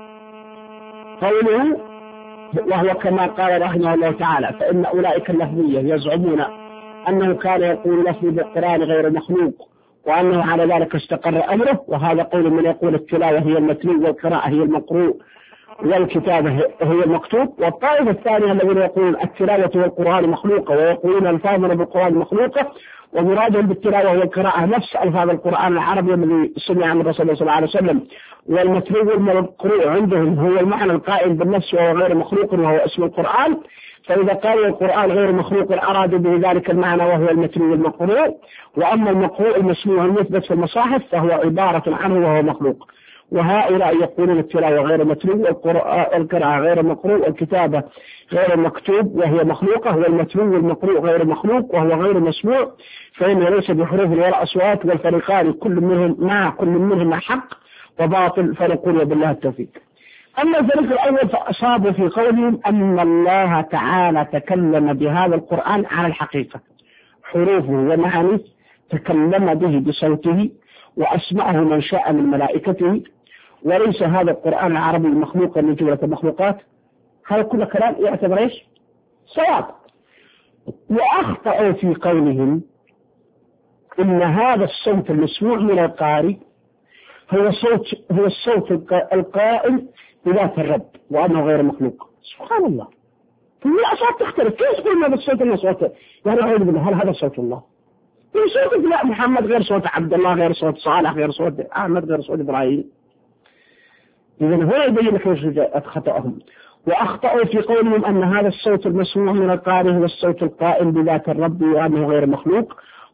Speaker 3: قوله، وهو كما قال رحمه الله تعالى فإن أولئك اللفظية يزعمون أنه كان يقول لفظ بالقرآن غير مخلوق وأنه على ذلك استقر أمره، وهذا قول من يقول التلاوة هي المتلو والقراءة هي المقروء والكتابة هي المكتوب. والطائفة الثانية الذين يقولون التلاوة والقرآن مخلوقة ويقولون الفاظنا بالقرآن مخلوقة، ومرادهم بالتلاوة والقراءة نفس ألفاظ القرآن العربي الذي سمع عن الرسول صلى الله عليه وسلم، والمتلو والمقروء عندهم هو المعنى القائم بالنفس وهو غير مخلوق وهو اسم القرآن. فإذا قالوا القرآن غير مخلوق أرادوا به ذلك المعنى وهو المتلو والمقروء، وأما المقروء المسموع المثبت في المصاحف فهو عبارة عنه وهو مخلوق. وهؤلاء يقولون التلاوة غير متلو والقراءة غير مقروء والكتابة غير مكتوب وهي مخلوقة، والمتلو والمقروء غير مخلوق وهو غير مسموع، فإنه ليس بحروف ولا أصوات، والفريقان كل منهم مع كل منهم حق وباطل، فنقول وبالله التوفيق. أما الفريق الأول فأصابوا في قولهم أن الله تعالى تكلم بهذا القرآن على الحقيقة، حروفه ومعانيه تكلم به بصوته وأسمعه من شاء من ملائكته، وليس هذا القرآن العربي مخلوقا من جملة المخلوقات. هذا كل كلام يعتبر ايش؟ صواب. وأخطأوا في قولهم إن هذا الصوت المسموع من القارئ هو صوت هو الصوت القائم بذات الرب وأنه غير مخلوق. سبحان الله، الأصوات تختلف، كيف تقول هذا الصوت من صوته؟ يعني أعوذ بالله، هل هذا صوت الله؟ صوت لا، محمد غير صوت عبد الله، غير صوت صالح، غير صوت أحمد، غير صوت إبراهيم. إذن هو يبين لك وش خطأهم. وأخطأوا في قولهم أن هذا الصوت المسموع من القارئ هو الصوت القائم بذات الرب وأنه غير مخلوق،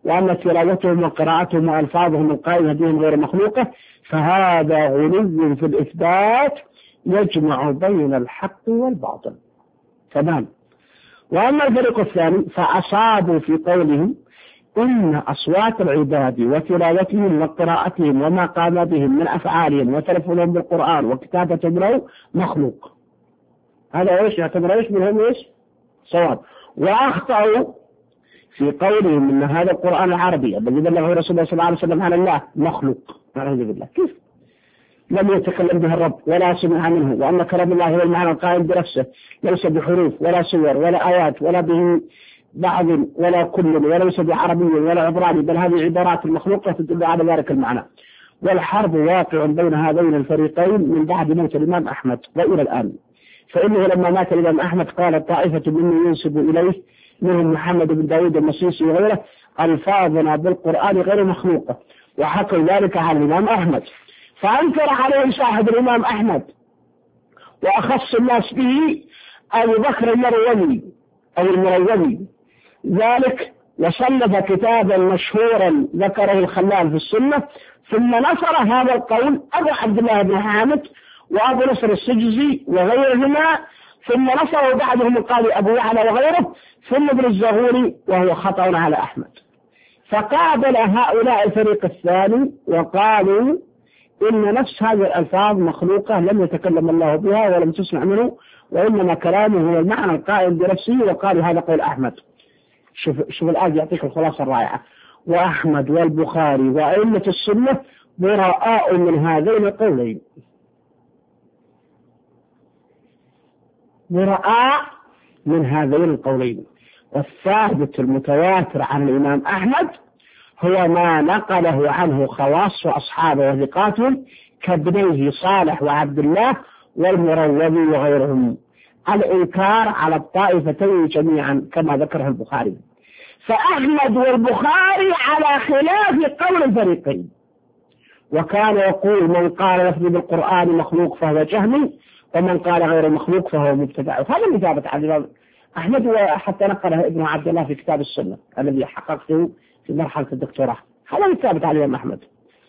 Speaker 3: وأن تلاوتهم وقراءتهم وألفاظهم القائمة بهم غير مخلوقة، فهذا غلو في الإثبات يجمع بين الحق والباطل. تمام. وأما الفريق الثاني فأصابوا في قولهم إن أصوات العباد وتلاوتهم وقراءتهم وما قام بهم من أفعالهم وتلفظهم بالقرآن وكتابتهم له مخلوق. هذا إيش يعتبر إيش منهم إيش صواب. وأخطأوا في قولهم إن هذا القرآن العربي الذي بلغه رسول الله صلى الله عليه وسلم على الله مخلوق. أعوذ بالله. كيف لم يتكلم به الرب ولا سمع منه، وأن كلام الله هو المعنى القائم بنفسه ليس بحروف ولا صور ولا آيات ولا به بعض ولا كل وليس بعربي ولا عبراني، بل هذه عبارات المخلوقة تدل على ذلك المعنى. والحرب واقع بين هذين الفريقين من بعد موت الإمام أحمد وإلى الآن. فإنه لما مات الإمام أحمد قال طائفة ممن ينسب إليه منهم محمد بن داود المسيسي وغيره ألفاظنا بالقرآن غير مخلوقة، وحكوا ذلك عن الإمام أحمد، فأنكر عليه صاحب الإمام أحمد وأخص الناس به أبو بكر المروزي أو المروزي ذلك، وصنف كتابا مشهورا ذكره الخلال في السنة. ثم نصر هذا القول أبو عبد الله بن حامد وأبو نصر السجزي وغيرهما، ثم نصره بعدهم القاضي أبو يعلى وغيره، ثم ابن الزغوري، وهو خطأ على أحمد. فقابل هؤلاء الفريق الثاني وقالوا إن نفس هذه الألفاظ مخلوقة لم يتكلم الله بها ولم تسمع منه، وإنما كلامه هو المعنى القائم بنفسه، وقالوا هذا قول أحمد. شوف شوف الآن يعطيك الخلاصة الرائعة. وأحمد والبخاري وأئمة السنة براء من هذين القولين، براء من هذين القولين. والثابت المتواتر عن الإمام أحمد هو ما نقله عنه خواص أصحابه وثقاتهم كابنيه صالح وعبد الله والمروذي وغيرهم، الإنكار على الطائفتين جميعا كما ذكره البخاري. فأحمد والبخاري على خلاف قول الفريقين. وكان يقول من قال لفظ بالقرآن مخلوق فهو جهمي، ومن قال غير مخلوق فهو مبتدع. هذا اللي ثابت عن الإمام أحمد، وحتى نقله ابن عبد الله في كتاب السنة الذي حققته في مرحلة الدكتوراه. هذا اللي ثابت عن الإمام أحمد.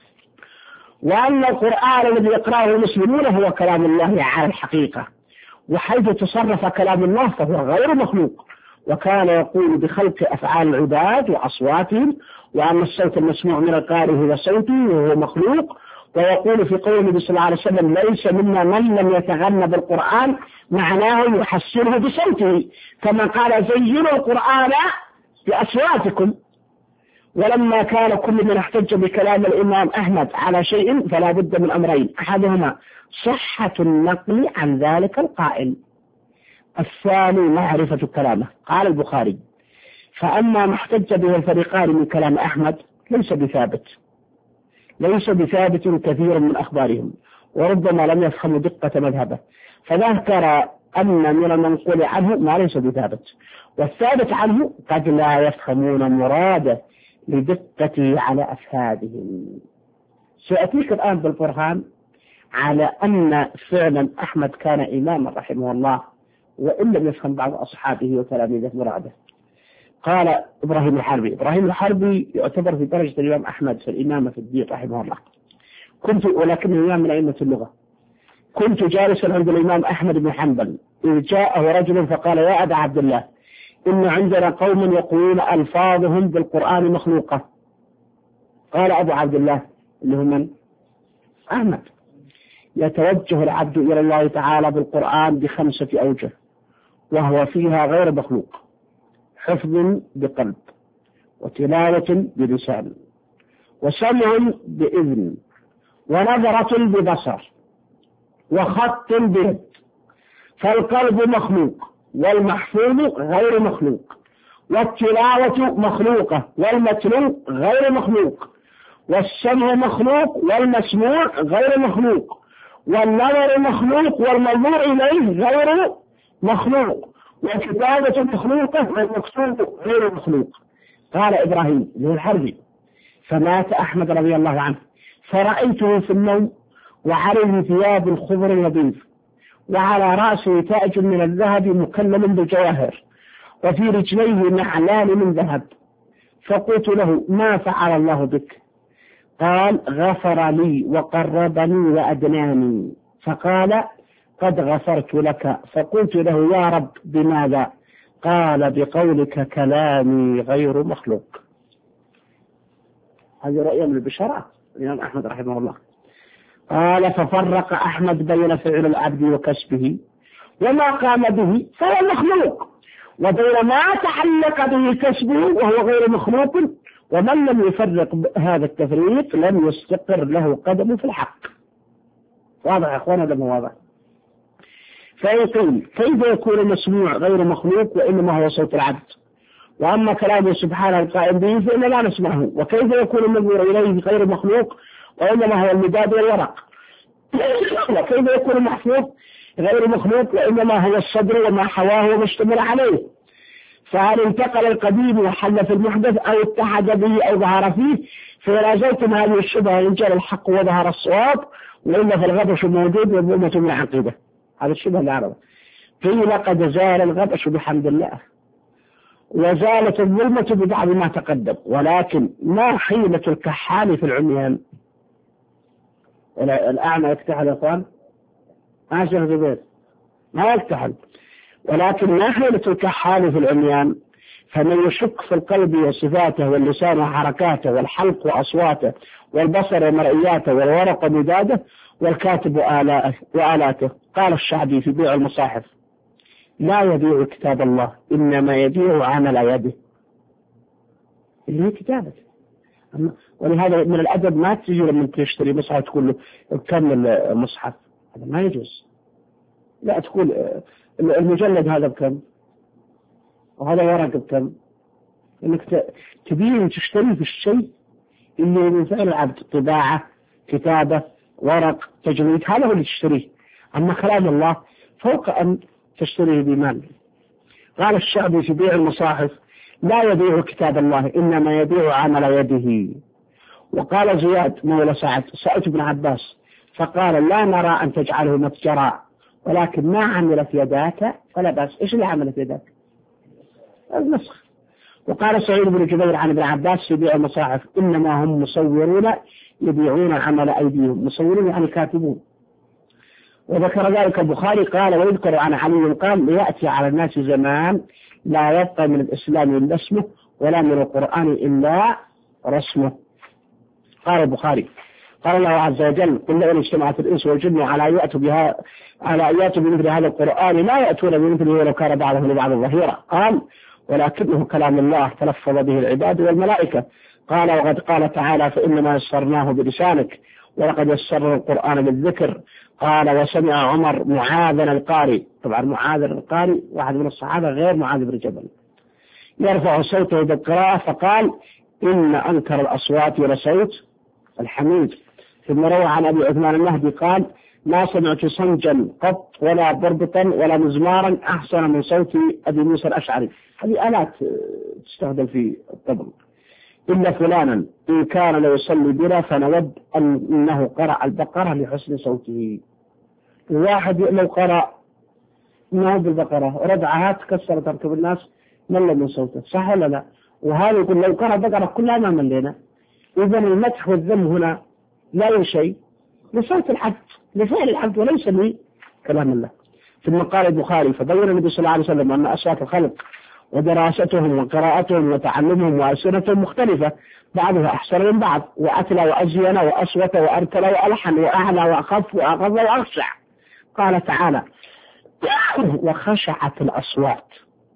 Speaker 3: وأن القرآن الذي يقرأه المسلمون هو كلام الله على الحقيقة، وحيث تصرف كلام الله فهو غير مخلوق. وكان يقول بخلق أفعال العباد وأصواتهم، وأن الصوت المسموع من القارئ هو صوتي وهو مخلوق. ويقول في قول النبي صلى الله عليه وسلم ليس منا من لم يتغنى بالقرآن، معناه يحسنه بصوته، كما قال زينوا القرآن بأصواتكم. ولما كان كل من احتج بكلام الإمام أحمد على شيء فلا بد من أمرين، أحدهما صحة النقل عن ذلك القائل، الثاني معرفة كلامه. قال البخاري فأما ما احتج به الفريقان من كلام أحمد ليس بثابت، ليس بثابت كثير من أخبارهم، وربما لم يفهموا دقة مذهبه، فذكر أن من المنقول عنه ما ليس بثابت، والثابت عنه قد لا يفهمون مراده لدقته على أفهادهم. سأتيك الآن بالبرهان على أن فعلا أحمد كان إماما رحمه الله، وإن لم يفهم بعض أصحابه وتلاميذه مراده. قال إبراهيم الحربي، إبراهيم الحربي يعتبر في درجة الإمام أحمد في الإمامة في الدين رحمه الله، كنت ولكن إمام من أئمة اللغة. كنت جالسا عند الإمام أحمد بن حنبل إذ جاءه رجل فقال يا أبا عبد الله إن عندنا قوم يقولون ألفاظهم بالقرآن مخلوقة. قال أبو عبد الله اللي هو من؟ أحمد. يتوجه العبد إلى الله تعالى بالقرآن بخمسة أوجه، وهو فيها غير مخلوق: حفظ بقلب، وتلاوة بلسان، وسمع بإذن، ونظرة ببصر، وخط بيد. فالقلب مخلوق، والمحفوظ غير مخلوق، والتلاوة مخلوقة، والمتلو غير مخلوق، والسمع مخلوق، والمسموع غير مخلوق، والنظر مخلوق، والمنظور إليه غير مخلوق، والكتابة مخلوقة، والمكتوب غير مخلوق. قال إبراهيم بن الحربي فمات أحمد رضي الله عنه، فرأيته في النوم وعليه ثياب خضر وبيض، وعلى رأسه تاج من الذهب مكلل بالجواهر، وفي رجليه نعلان من ذهب. فقلت له ما فعل الله بك؟ قال غفر لي وقربني وأدناني. فقال قد غفرت لك. فقلت له يا رب بماذا؟ قال بقولك كلامي غير مخلوق. هذه رؤية من البشارات الإمام أحمد رحمه الله. قال ففرق أحمد بين فعل العبد وكسبه وما قام به فهو مخلوق، وبين ما تعلق به كسبه وهو غير مخلوق، ومن لم يفرق هذا التفريق لم يستقر له قدم في الحق. واضح يا أخوانا؟ ده واضح. فيقول كيف يكون المسموع غير مخلوق وإنما هو صوت العبد، وأما كلامه سبحانه القائم به فإننا لا نسمعه؟ وكيف يكون المنظور إليه غير مخلوق وإنما هو المداد والورق؟ وكيف يكون المحفوظ غير مخلوق وإنما هو الصدر وما حواه وما اشتمل عليه؟ فهل انتقل القديم وحل في المحدث أو اتحد به أو ظهر فيه؟ فإذا زلتم هذه الشبهة ينجل الحق وظهر الصواب، وإلا فالغبش موجود والظلمة من العقيدة. هذا الشبهة العربة. قيل قد زال الغبش بحمد الله وزالت الظلمة ببعض ما تقدم، ولكن ما حيلة الكحال في العميان؟ الأعمى يكتحل يا أخوان؟ ما شاف البيت ما يكتحل، ولكن ما حيلة الكحال في العميان؟ فمن يشك في القلب وصفاته واللسان وحركاته والحلق وأصواته والبصر ومرئياته والورق ومداده والكاتب وآلاته. قال الشعبي في بيع المصاحف لا يبيع كتاب الله إنما يبيع عمل يده، اللي هي كتابة. ولهذا من الأدب ما تجي لما تشتري مصحف تقول له كم المصحف، هذا ما يجوز. لا تقول المجلد هذا بكم وهذا ورق بكم، انك تبين تشتري في الشيء اللي من فعل العبد، طباعة، كتابة، ورق، تجويد، هذا هو اللي تشتريه. أما كلام الله فوق أن تشتريه بمال. قال الشعبي في بيع المصاحف لا يبيع كتاب الله إنما يبيع عمل يده. وقال زياد مولى سعد سألت ابن عباس فقال لا نرى أن تجعله متجرا ولكن ما عملت يداك فلا بأس. إيش اللي عملت يداك؟ النسخ. وقال سعيد بن جبير عن ابن عباس في بيع المصاحف إنما هم مصورون يبيعون عمل أيديهم، مصورون يعني كاتبون. وذكر ذلك البخاري قال ويذكر عن علي قال ليأتي على الناس زمان لا يبقى من الإسلام إلا اسمه ولا من القرآن إلا رسمه. قال البخاري قال الله عز وجل قل لئن اجتمعت الإنس والجن على أن يأتوا بها على أن يأتوا بمثل هذا القرآن لا يأتون بمثله ولو كان بعضهم لبعض ظهيرا. قال ولكنه كلام الله تلفظ به العباد والملائكة. قال وقد قال تعالى فإنما يسرناه بلسانك ولقد يسرنا القرآن بالذكر. قال وسمع عمر معاذ القاري، طبعا معاذ القاري واحد من الصحابة غير معاذ بن جبل، يرفع صوته بالقراءة فقال إن أنكر الأصوات لصوت الحميد. ثم روى عن أبي عثمان النهدي قال ما سمعت صنجا قط ولا بربطا ولا مزمارا أحسن من صوت أبي موسى الأشعري. هذه آلات تستخدم في الطبل. إلا فلانا إن كان لو يصلي بنا فنود أنه قرأ البقرة لحسن صوته. واحد لو قرأ ما بالبقرة ربعها تكسر تركب الناس مل من صوته، صح ولا لا؟ وهذا يقول لو قرأ البقرة كلها ما ملينا. إذا المدح والذم هنا لا شيء لصوت العبد لفعل العبد وليس لكلام الله. ثم قال البخاري فبين النبي صلى الله عليه وسلم أن أصوات الخلق ودراستهم وقراءتهم وتعلمهم وألسنتهم مختلفة بعضها أحسن من بعض وأتلى وأزين وأصوت وأرتل وألحن وأعلى وأخف وأغض وأخشع. قال تعالى وخشعت الأصوات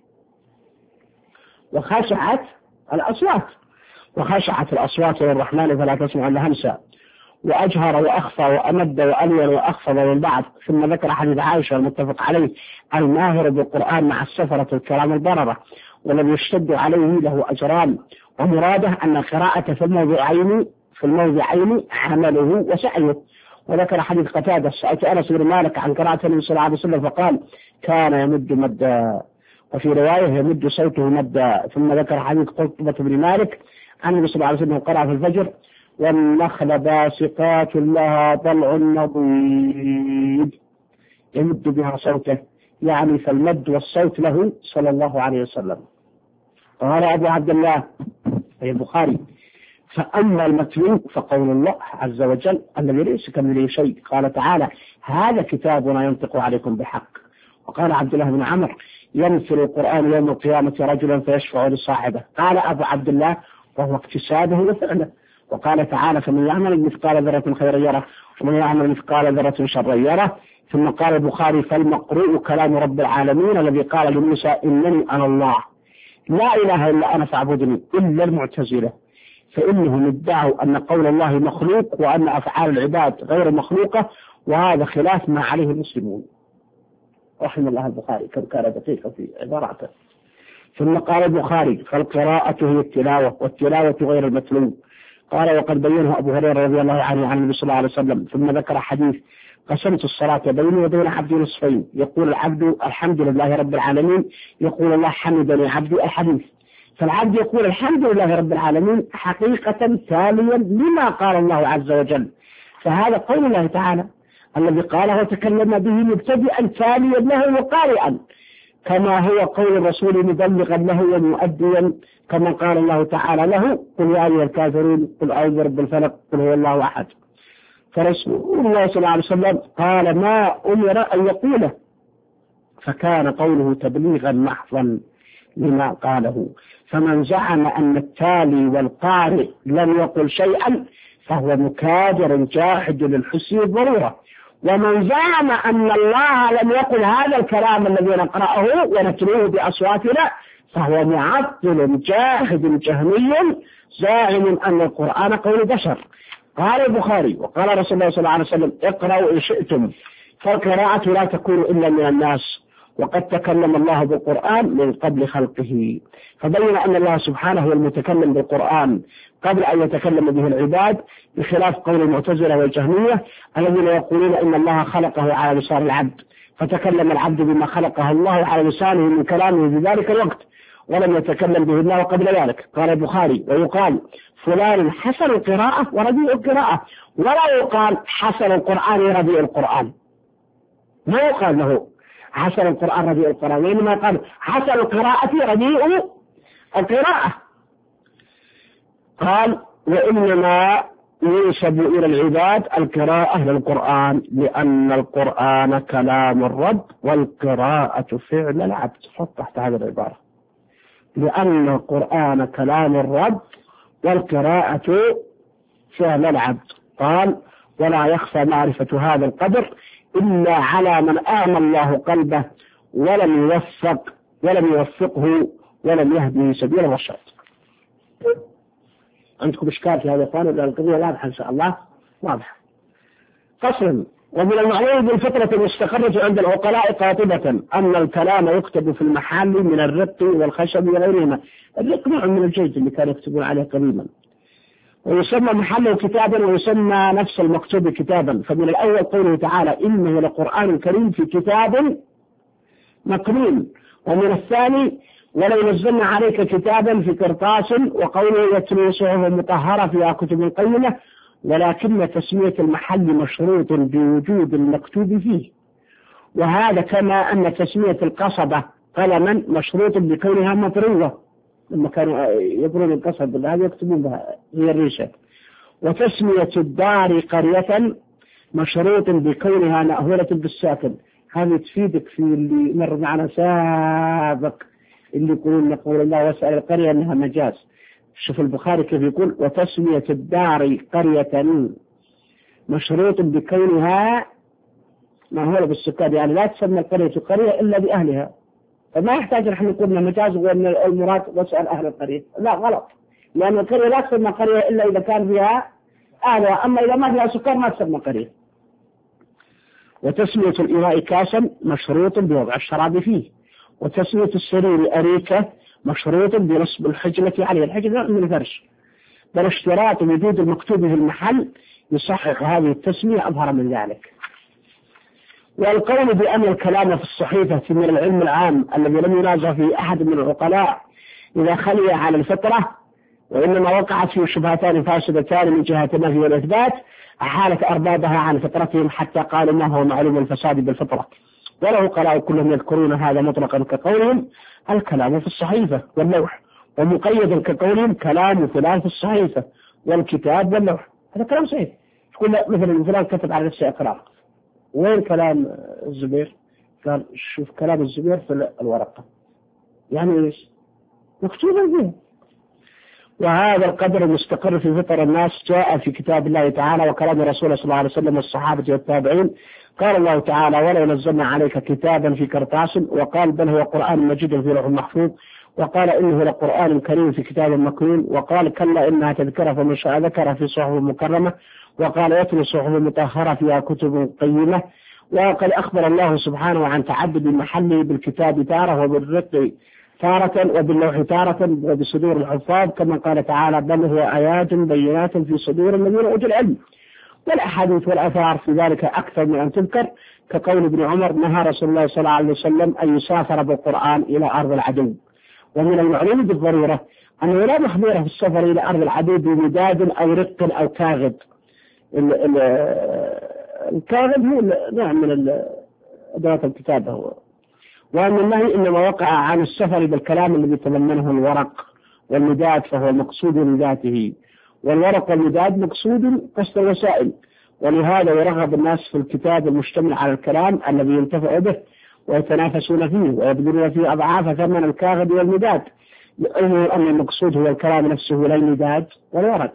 Speaker 3: وخشعت الأصوات وخشعت الأصوات للرحمن فلا تسمع إلا همسا وأجهر وأخفى وأمد وألين وأخفض من بعض. ثم ذكر حديث عائشة المتفق عليه الماهر بالقرآن مع السفرة الكرام البررة والذي يشتد عليه له أجران، ومراده أن القراءة في الموضعين في الموضعين عمله وسعيه. وذكر حديث قتادة سألت أنس بن مالك عن قراءة النبي صلى الله عليه وسلم فقال كان يمد مدا، وفي رواية يمد صوته مدا. ثم ذكر حديث قطبة بن مالك عن النبي صلى الله عليه وسلم قرأ في الفجر والنخل باسقات لها طلع نضيد يمد بها صوته، يعني فالمد والصوت له صلى الله عليه وسلم. قال أبو عبد الله أي البخاري. فأما المتلو فقول الله عز وجل الذي ليس كمثله شيء، قال تعالى هذا كتابنا ينطق عليكم بحق. وقال عبد الله بن عمرو ينزل القرآن يوم القيامة رجلا فيشفع لصاحبه، قال أبو عبد الله وهو اكتسابه وفعله. وقال تعالى فمن يعمل مثقال ذرة خيرا يره ومن يعمل مثقال ذرة شرا يره. ثم قال البخاري فالمقروء كلام رب العالمين الذي قال لموسى إنني أنا الله لا إله إلا أنا فاعبدني، إلا المعتزلة فإنهم ادعوا أن قول الله مخلوق وأن أفعال العباد غير مخلوقة، وهذا خلاف ما عليه المسلمون. رحم الله البخاري كم كان دقيقا في عبارته. ثم قال البخاري فالقراءة هي التلاوة والتلاوة غير المتلو. قال وقد بينه أبو هريرة رضي الله عنه عن النبي صلى الله عليه وسلم. ثم ذكر حديث قسمت الصلاة بيني وبين عبدي نصفين، يقول العبد الحمد لله رب العالمين، يقول الله حمدني عبدي الحديث. فالعبد يقول الحمد لله رب العالمين حقيقة تاليا لما قال الله عز وجل، فهذا قول الله تعالى الذي قاله وتكلم به مبتدئا تاليا له وقارئا، كما هو قول الرسول مبلغا له ومؤديا، كما قال الله تعالى له قل يا أيها الكافرون قل أعوذ برب الفلق قل هو الله أحد. فرسول الله صلى الله عليه وسلم قال ما أمر أن يقوله، فكان قوله تبليغا محضا لما قاله. فمن زعم أن التالي والقارئ لم يقل شيئا فهو مكابر جاحد للحس والضرورة، ومن زعم أن الله لم يقل هذا الكلام الذي نقرأه ونتلوه بأصواتنا فهو معطل جاحد جهمي زاعم أن القرآن قول بشر. قال البخاري وقال رسول الله صلى الله عليه وسلم اقرأوا إن شئتم، فالقراءة لا تكون إلا من الناس، وقد تكلم الله بالقرآن من قبل خلقه. فبين أن الله سبحانه هو المتكلم بالقرآن قبل أن يتكلم به العباد، بخلاف قول المعتزلة والجهمية الذين يقولون إن الله خلقه على لسان العبد، فتكلم العبد بما خلقه الله على لسانه من كلامه في ذلك الوقت، ولم يتكلم به الله قبل ذلك. قال البخاري ويقال فلان حسن القراءة ورديء القراءة، ولا يقال حسن القرآن رديء القرآن، ما يقال له حسن القرآن رديء القرآن، وإنما قال حسن القراءة رديء القراءة. قال وإنما ينسب إلى العباد القراءة للقرآن لأن القرآن كلام الرب والقراءة فعل العبد. حط تحت هذه العبارة لأن القرآن كلام الرب والقراءة فعل العبد. قال ولا يخفى معرفة هذا القدر إلا على من أعمى الله قلبه ولم يوفق ولم يوفقه ولم يهدي سبيل الرشاد. عندكم إشكال في هذا الثاني؟ القضية واضحة إن شاء الله واضحة. فصل. ومن المعلوم بالفطرة المستقرة عند العقلاء قاطبة أن الكلام يكتب في المحل من الرق والخشب وغيرهما. الرق نوع من الجلد اللي كانوا يكتبون عليه قديما، ويسمى محله كتابا ويسمى نفس المكتوب كتابا. فمن الأول قوله تعالى إنه لقرآن كريم في كتاب مكنون، ومن الثاني ولو نزلنا عليك كتابا في قرطاس، وقوله يتلو صحف مطهرة فيها كتب قيمة، ولكن تسمية المحل مشروط بوجود المكتوب فيه، وهذا كما أن تسمية القصبة قلما مشروط بكونها مطروة، لما كانوا يقولون القصب هذا يكتبون بها هي الريشة. وتسمية الدار قرية مشروط بكونها مأهولة بالساكن. هذه تفيدك في اللي مر معنا سابق اللي يقولون قول الله واسأل القرية أنها مجاز. شوف البخاري كيف يقول وتسمية الدار قرية مشروط بكونها مأهولة بالسكان، يعني لا تسمى القرية قرية إلا بأهلها، فما يحتاج نحن نقول مجاز وأن المراد واسأل أهل القرية، لا غلط، لأن القرية لا تسمى قرية إلا إذا كان فيها أهلها، أما إذا ما فيها سكان ما تسمى قرية. وتسمية الإناء كاسا مشروط بوضع الشراب فيه، وتسمية السرير أريكة مشروط بنصب الحجلة عليه، الحجلة من الفرش، بل اشتراط وجود المكتوب في المحل يصحح هذه التسمية أظهر من ذلك. والقول بأن الكلام في الصحيفة من العلم العام الذي لم ينازع فيه أحد من العقلاء إذا خلي على الفطرة، وإنما وقعت فيه شبهتان فاسدتان من جهة النفي والإثبات أحالت أربابها عن فطرتهم حتى قالوا ما هو معلوم الفساد بالفطرة. وله قراء كلهم يذكرون هذا مطلقا كقولهم الكلام في الصحيفة واللوح، ومقيدا كقولهم كلام فلان في الصحيفة والكتاب واللوح، هذا كلام صحيح. تقول مثلا فلان كتب على نفسه إقرار، وين كلام الزبير؟ قال شوف كلام الزبير في الورقة، يعني إيش؟ مكتوبا فيه. وهذا القدر المستقر في فطر الناس جاء في كتاب الله تعالى وكلام رسوله صلى الله عليه وسلم والصحابة والتابعين. قال الله تعالى ولو نزلنا عليك كتابا في قرطاس، وقال بل هو قرآن مجيد في لوح محفوظ، وقال إنه لقرآن كريم في كتاب مكنون، وقال كلا إنها تذكرة فمن شاء ذكر في صحف مكرمة، وقال يتلو صحف مطهرة فيها كتب قيمة. وقد أخبر الله سبحانه عن تعدد محله بالكتاب تارة وبالرق تارة وباللوح تارة وبصدور الحفاظ، كما قال تعالى بل هو آيات بينات في صدور الذين أوتوا العلم. والأحاديث والآثار في ذلك أكثر من أن تذكر، كقول ابن عمر نهى رسول الله صلى الله عليه وسلم أن يسافر بالقرآن إلى أرض العدو. ومن المعلوم بالضرورة أنه لا محظورة في السفر إلى أرض العدو بمداد أو رق أو كاغد. الكاغد هو نوع من أدوات الكتابة هو. وأن النهي إنما وقع عن السفر بالكلام الذي يتضمنه الورق والمداد، فهو مقصود لذاته، والورق والمداد مقصود قصد الوسائل. ولهذا يرغب الناس في الكتاب المشتمل على الكلام الذي ينتفع به ويتنافسون فيه ويبذلون فيه أضعاف ثمن الكاغد والمداد، لأنه أن المقصود هو الكلام نفسه لا المداد والورق.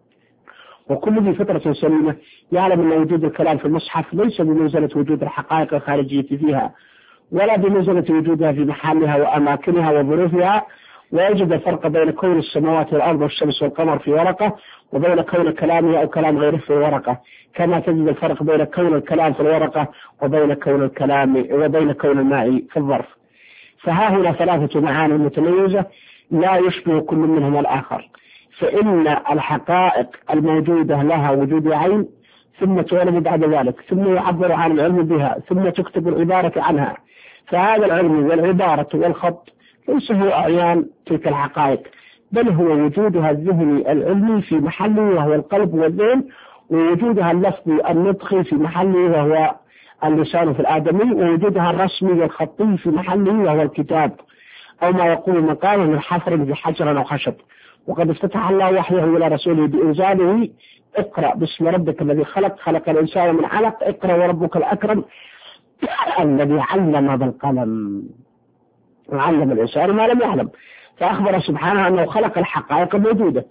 Speaker 3: وكل ذي فطرة سليمة يعلم أن وجود الكلام في المصحف ليس بمنزلة وجود الحقائق الخارجية فيها، ولا بمنزلة وجودها في محلها وأماكنها وظروفها. ويجد الفرق بين كون السماوات والأرض والشمس والقمر في ورقة وبين كون كلامه أو كلام غيره في ورقة، كما تجد الفرق بين كون الكلام في الورقة وبين كون الكلام وبين كون الماء في الظرف. فها هنا ثلاثة معاني متميزة لا يشبه كل منهما الآخر. فإن الحقائق الموجودة لها وجود عين، ثم تعلم بعد ذلك، ثم يعبر عن العلم بها، ثم تكتب العبارة عنها. فهذا العلم والعبارة والخط ليس هو أعيان تلك الحقائق، بل هو وجودها الذهني العلمي في محله وهو القلب والذهن، ووجودها اللفظي النطقي في محله وهو اللسان في الآدمي، ووجودها الرسمي والخطي في محله وهو الكتاب، أو ما يقول مقاله من حفر بحجر أو خشب. وقد افتتح الله وحيه إلى رسوله بإنزاله اقرأ باسم ربك الذي خلق خلق الإنسان من علق اقرأ وربك الأكرم الذي علم بالقلم وعلم الإنسان ما لم يعلم. فأخبر سبحانه أنه خلق الحقائق الموجودة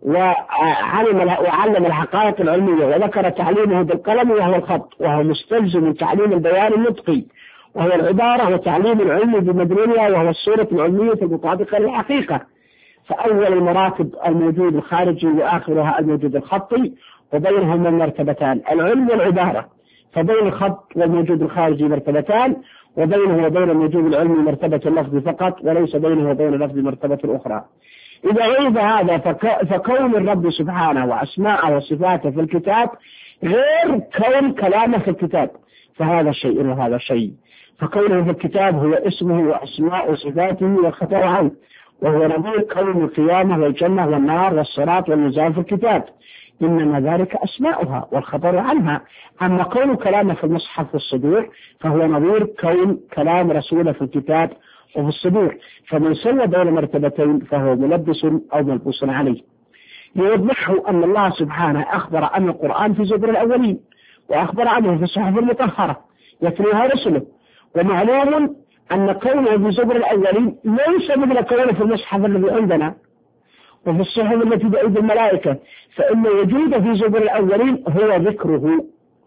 Speaker 3: وعلم وعلم الحقائق العلمية، وذكر تعليمه بالقلم وهو الخط، وهو مستلزم من تعليم البيان النطقي وهو العبارة، وتعليم العلم بمدلولها وهو الصورة العلمية المطابقة للحقيقة. فأول المراتب الموجود الخارجي وآخرها الموجود الخطي، وبينهما مرتبتان العلم والعبارة. فبين الخط والموجود الخارجي مرتبتان، وبينه وبين الموجود العلمي مرتبة اللفظ فقط، وليس بينه وبين اللفظ مرتبة أخرى. إذا غيب هذا فك... فكون الرب سبحانه وأسماءه وصفاته في الكتاب غير كون كلامه في الكتاب، فهذا شيء وهذا شيء. فكونه في الكتاب هو اسمه وأسماء وصفاته والخطر عنه، وهو نظير كون القيامة والجنة والنار والصراط والميزان في الكتاب، إنما ذلك أسماؤها والخبر عنها. أما كون كلامه في المصحف والصدور فهو نظير كون كلام رسوله في الكتاب وفي الصدور، فمن سوى بين مرتبتين فهو ملبس أو ملبوس عليه. ليوضحه أن الله سبحانه أخبر أن القرآن في زبر الأولين، وأخبر عنه في الصحف المطهرة يتلوها رسله. ومعلوم أن كونه في زبر الأولين ليس مثل كونه في المصحف الذي عندنا وفي الصحف التي بأيدي الملائكة، فإن وجوده في زبر الأولين هو ذكره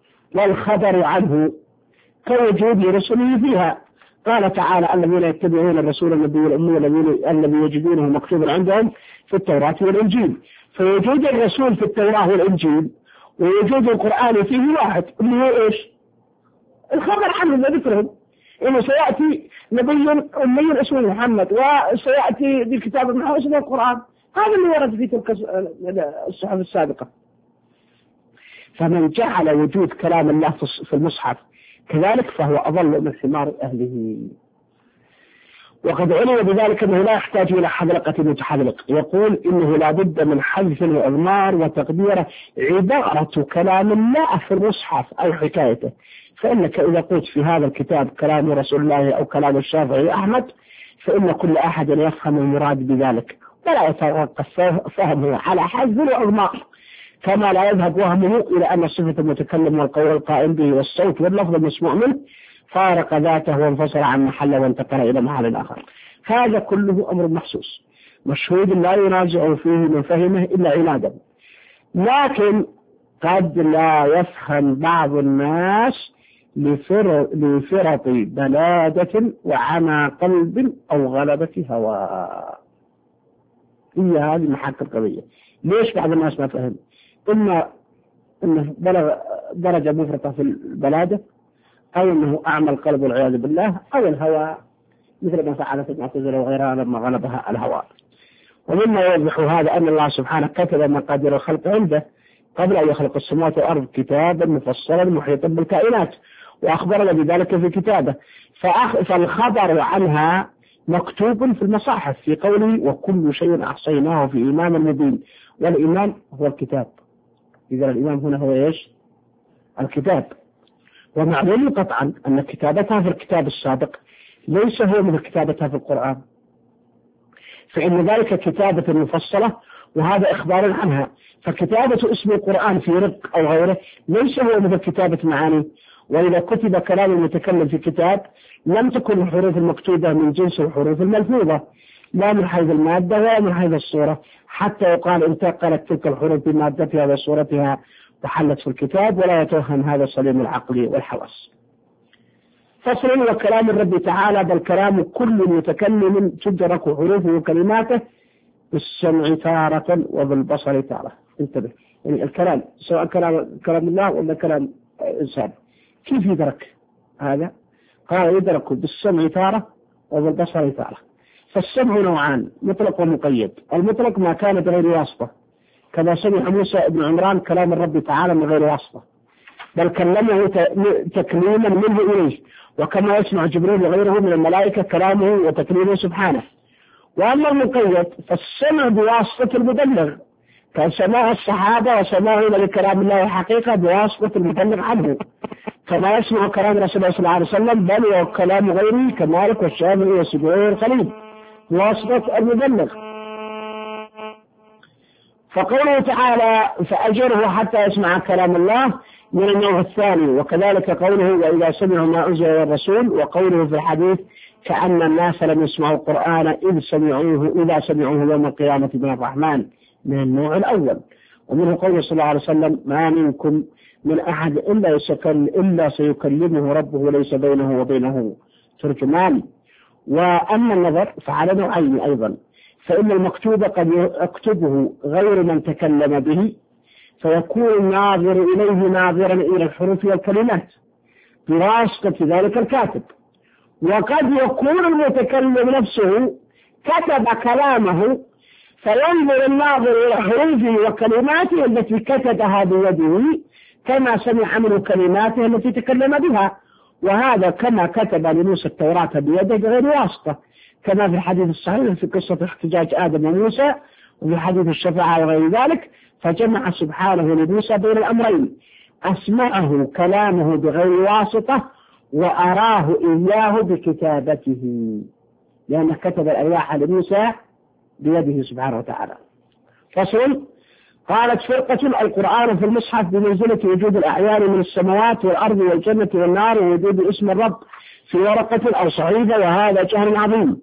Speaker 3: والخبر عنه كوجود رسله فيها. قال تعالى الذين يتبعون الرسول النبي الأمي الذي يجدونه مكتوبا عندهم في التوراة والإنجيل. فوجود الرسول في التوراة والإنجيل ووجود القرآن فيه واحد، اللي هو إيش؟ الخبر عنه وذكرهم، إنه سيأتي نبي أمي اسمه محمد، وسيأتي بالكتاب المحفوظ اسمه القرآن. هذا اللي ورد في تلك الصحف السابقة. فمن جعل وجود كلام الله في المصحف كذلك فهو أضل من ثمار أهله. وقد علم بذلك أنه لا يحتاج إلى حذلقة متحذلق، يقول إنه لا بد من حذف وإضمار وتقدير عبارة كلام الله في المصحف أو حكايته. فإنك إذا قلت في هذا الكتاب كلام رسول الله أو كلام الشافعي أحمد، فإن كل أحد يفهم المراد بذلك فلا يتوقف فهمه على حزب وإغماء، كما لا يذهب وهمه إلى أن صفة المتكلم والقول القائم به والصوت واللفظ المسموع منه فارق ذاته وانفصل عن محله وانتقل إلى محل آخر. هذا كله أمر محسوس مشهود لا ينازع فيه من فهمه إلا عنادا، لكن قد لا يفهم بعض الناس لفرط بلادة وعمى قلب أو غلبة هوى. هي هذه محك القضية. ليش بعض الناس ما فهم؟ إما إنه بلغ درجة مفرطة في البلادة، أو إنه أعمى القلب والعياذ بالله، أو الهوى مثل ما فعلت المعتزلة وغيرها لما غلبها الهوى. ومما يوضح هذا أن الله سبحانه كتب مقادير الخلق عنده قبل أن يخلق السماوات والأرض كتابا مفصلا محيطا بالكائنات، وأخبرنا بذلك في كتابه، فالخبر عنها مكتوب في المصاحف في قوله وكل شيء أحصيناه في إمام مبين، والإمام هو الكتاب. إذا الإمام هنا هو إيش؟ الكتاب. ومعلوم قطعا أن كتابتها في الكتاب السابق ليس هو من كتابتها في القرآن، فإن ذلك كتابة مفصلة وهذا إخبار عنها. فكتابة اسم القرآن في رق أو غيره ليس هو مثل كتابة معاني. وإذا كتب كلام المتكلم في كتاب لم تكن الحروف المكتوبة من جنس الحروف الملفوظة، لا من حيث المادة ولا من حيث الصورة، حتى يقال انتقلت تلك الحروف بمادتها وصورتها وحلت في الكتاب، ولا يتوهم هذا سليم العقل والحواس. فصل وكلام الرب تعالى بل كلام كل متكلم تدرك حروفه وكلماته بالسمع تارة وبالبصر تارة. انتبه، يعني الكلام سواء كلام كلام الله ولا كلام إنسان كيف يدرك هذا؟ قال يدرك بالسمع تارة وبالبصر تارة. فالسمع نوعان، مطلق ومقيد. المطلق ما كان بغير واسطة، كما سمع موسى ابن عمران كلام الرب تعالى من غير واسطة، بل كلمه تكليما منه إليه، وكما يسمع جبريل وغيره من الملائكة كلامه وتكليمه سبحانه. وأما المقيد فالسمع بواسطة المبلغ، كسماع الصحابة وسماعهم لكلام الله حقيقة بواسطة المبلغ عنه، كما يسمع كلام رسول الله صلى الله عليه وسلم، بل وكلام غيره كمالك والشافعي والسبيعي والخليل بواسطة المبلغ. فقوله تعالى فأجره حتى يسمع كلام الله من النوع الثاني. وكذلك قوله وإذا سمعوا ما أنزل إلى الرسول، وقوله في الحديث كأن الناس لم يسمعوا القرآن إذ سمعوه إذا سمعوه يوم القيامة من الرحمن، من النوع الأول. ومنه قوله صلى الله عليه وسلم ما منكم من أحد إلا, إلا سيكلمه ربه وليس بينه وبينه ترجمان. وأما النظر فعلى نوعين أيضا، فإن المكتوب قد يكتبه غير من تكلم به فيكون الناظر إليه ناظرا إلى الحروف والكلمات بواسطة ذلك الكاتب، وقد يكون المتكلم نفسه كتب كلامه فينظر الناظر إلى حروفه وكلماته التي كتبها بيده كما سمع منه كلماته التي تكلم بها، وهذا كما كتب لموسى التوراة بيده بغير واسطة، كما في الحديث الصحيح في قصة احتجاج آدم وموسى وفي حديث الشفاعة وغير ذلك. فجمع سبحانه لموسى بين الأمرين، أسمعه كلامه بغير واسطة وأراه إياه بكتابته، لأنه كتب الألواح لموسى بيده سبحانه وتعالى. فصل. قالت فرقة القرآن في المصحف بمنزلة وجود الأعيان من السماوات والأرض والجنة والنار ووجود اسم الرب في ورقة أو صحيفة، وهذا جهل عظيم.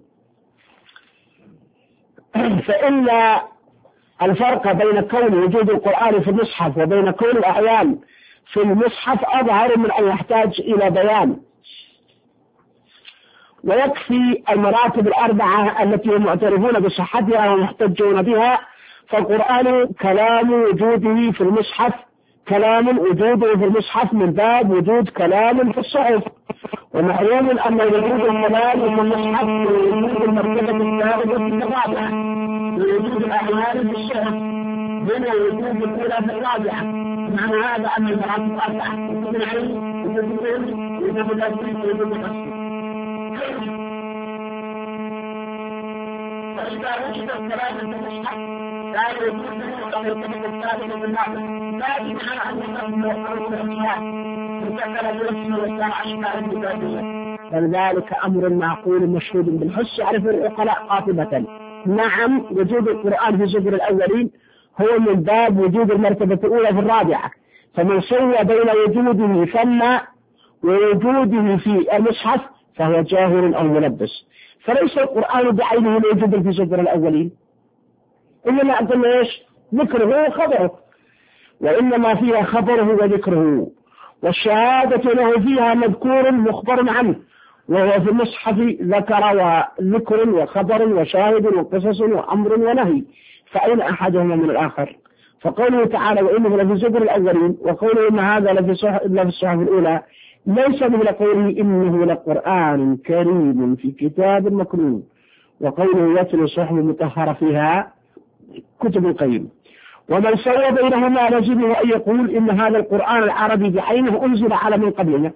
Speaker 3: فإن الفرق بين كون وجود القرآن في المصحف وبين كون الأعيان في المصحف أظهر من أن يحتاج إلى بيان، ويكفي المراتب الأربعة التي هم معترفون بصحتها ومحتجون بها. فالقرآن كلام وجوده في المصحف كلام وجوده في المصحف من باب وجود كلام في الصحف، ومعلوم أن وجود الكلام في المصحف وجود المرتبة الثالثة في الرابعة ووجود الأعيان في الصحف من وجود الأولى في الرابعة. معنى هذا أن المراتب أربعة: وجود العلم وجود العلم وجود الأسرين وجود الأسرين. فإذا وجد الكلام في المصحف لا يوجد أو يرتبط الكلام بالمعنى، لا يمنع أن يكون أو الأشياء متكلم باسمه والسمع أشياء المتابعة. فلذلك أمر معقول مشهود بالحس يعرف العقلاء قاطبة نعم وجود القرآن في زبر الأولين هو من باب وجود المرتبة الأولى في الرابعة، فمن سوى بين وجوده ثم ووجوده في المصحف فهو جاهل أو ملبس. فليس القرآن بعينه موجودا في زبر الأولين، إنما أقول إيش؟ ذكره وخبره، وإنما فيها خبره وذكره، والشهادة له فيها مذكور مخبر عنه، وهو في المصحف ذكر وذكر وخبر وشاهد وقصص وأمر ونهي، فأين أحدهما من الآخر؟ فقوله تعالى وإنه لفي زبر الأولين، وقوله إن هذا لفي الصحف الأولى، ليس مثل قوله إنه لقرآن كريم في كتاب مكنون، وقوله يتلو صحف مطهرة فيها كتب القيم. ومن سوى بينهما لزمه أن يقول إن هذا القرآن العربي بعينه أنزل على من قبلنا،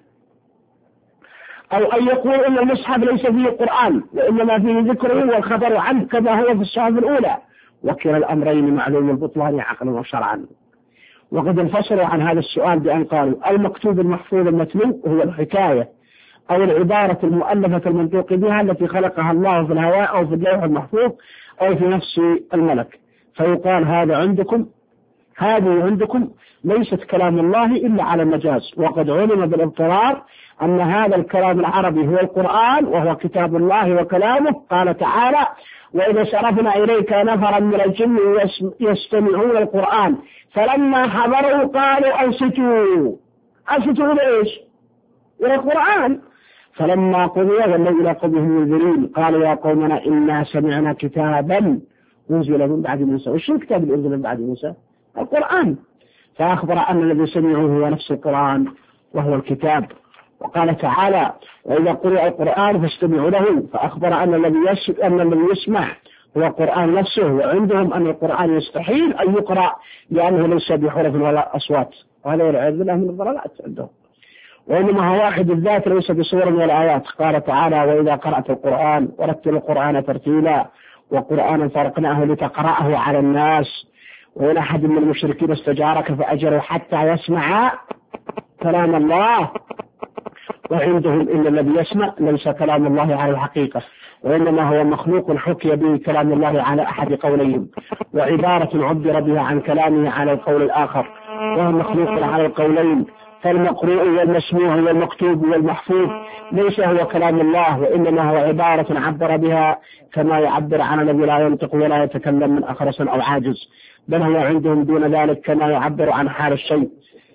Speaker 3: أو أن يقول إن المصحف ليس فيه القرآن وإنما فيه ذكره والخبر عنه كما هو في الصحف الأولى، وكلا الأمرين معلوم البطلان عقلا وشرعا. وقد انفصلوا عن هذا السؤال بأن قالوا المكتوب المحفوظ المتلو هو الحكاية أو العبارة المؤلفة المنطوق بها التي خلقها الله في الهواء أو في اللوح المحفوظ أو في نفس الملك، فيقال هذا عندكم هذه عندكم ليست كلام الله إلا على المجاز. وقد علم بالاضطرار أن هذا الكلام العربي هو القرآن وهو كتاب الله وكلامه. قال تعالى وإذا صرفنا إليك نفرا من الجن يستمعون القرآن فلما حضروا قالوا أنصتوا. أنصتوا لإيش؟ إلى القرآن. فلما قضي ولوا إلى قومهم منذرين قالوا يا قومنا إنا سمعنا كتابا أنزل من بعد موسى. وش الكتاب اللي أنزل من بعد موسى؟ القرآن. فأخبر أن الذي سمعوه هو نفس القرآن وهو الكتاب. وقال تعالى وإذا قرئ القرآن فاستمعوا له، فأخبر أن الذي أن الذي يسمع هو القرآن نفسه، وعندهم أن القرآن يستحيل أن يقرأ لأنه ليس بحرف ولا أصوات، وهذا والعياذ بالله من الضلالات عندهم. وإنما هو واحد الذات ليس بصور من الآيات. قال تعالى وإذا قرأت القرآن ورتل القرآن ترتيلا وقرآنا فرقناه لتقرأه على الناس وإن أحد من المشركين استجارك فأجره حتى يسمع كلام الله. وعندهم إن الذي يسمع ليس كلام الله على الحقيقة، وإنما هو مخلوق حكي به كلام الله على أحد قولين، وعبارة عبر بها عن كلامه على القول الآخر، وهو مخلوق على القولين. فالمقروء والمسموع والمكتوب والمحفوظ ليس هو كلام الله، وإنما هو عبارة عبر بها كما يعبر عن الذي لا ينطق ولا يتكلم من أخرس أو عاجز، بل هو عندهم دون ذلك كما يعبر عن حال الشيء.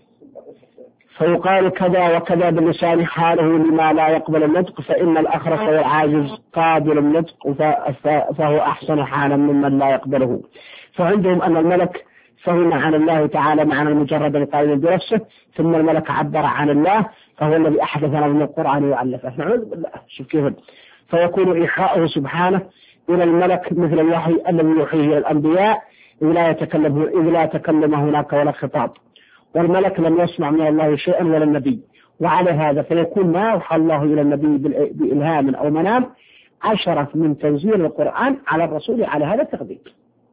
Speaker 3: فيقال كذا وكذا باللسان حاله لما لا يقبل النطق، فإن الأخرس والعاجز قابل النطق فهو أحسن حالا ممن لا يقبله. فعندهم أن الملك فهم عن الله تعالى معنى المجرد القائل بنفسه، ثم الملك عبر عن الله فهو الذي أحدث لنا من القرآن وألفه. نعوذ بالله. شوف كيف فيكون إيحاؤه سبحانه إلى الملك مثل الوحي الذي يوحيه إلى الأنبياء إذ لا يتكلم إذ لا تكلم هناك ولا خطاب، والملك لم يسمع من الله شيئا ولا النبي. وعلى هذا فيكون ما أوحى الله إلى النبي بإلهام أو منام عشرة من تنزيل القرآن على الرسول على هذا التقدير.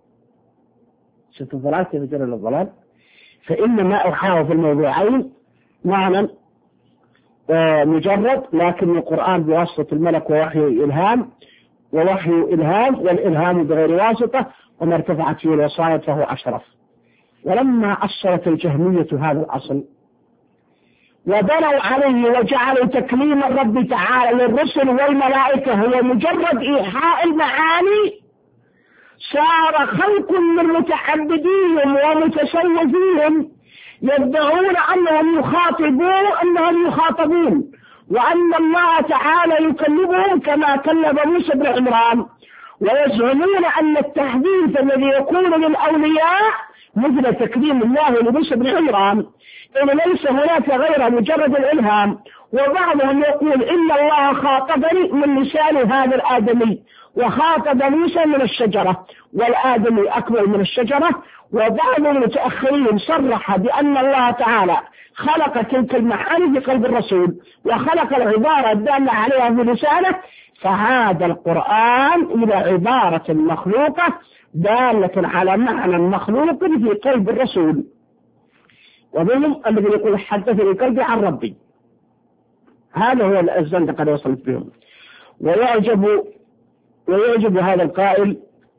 Speaker 3: شفت الضلال كيف جرى الضلال؟ فإن ما أوحاه في الموضوعين معنى مجرد، لكن القرآن بواسطة الملك ووحي إلهام، ووحي إلهام والإلهام بغير واسطة، وما ارتفعت فيه الوصايا فهو أشرف. ولما أصلت الجهمية هذا الأصل وبنوا عليه وجعلوا تكليم الرب تعالى للرسل والملائكة هو مجرد إيحاء المعاني، صار خلق من متعبدين ومتسوفين يدعون أنهم يخاطبون أنهم يخاطبون وأن الله تعالى يكلمهم كما كلم موسى بن عمران، ويزعمون أن التحديث الذي يكون للأولياء مثل تكليم الله لموسى بن عمران، إن ليس هناك غير مجرد الإلهام. وبعضهم يقول إن الله خاطبني من لسان هذا الآدمي وخاطب موسى من الشجرة، والآدمي أكبر من الشجرة. وبعض المتأخرين صرح بأن الله تعالى خلق تلك المعاني في قلب الرسول وخلق العبارة الدالة عليها في لسانه، فهذا القرآن إلى عبارة مخلوقة دالة على معنى مخلوق في قلب الرسول. ومنهم الذي يقول حدثني قلبي عن ربي، هذا هو الزندقة اللي وصلت بهم. ويعجب ويعجب هذا القائل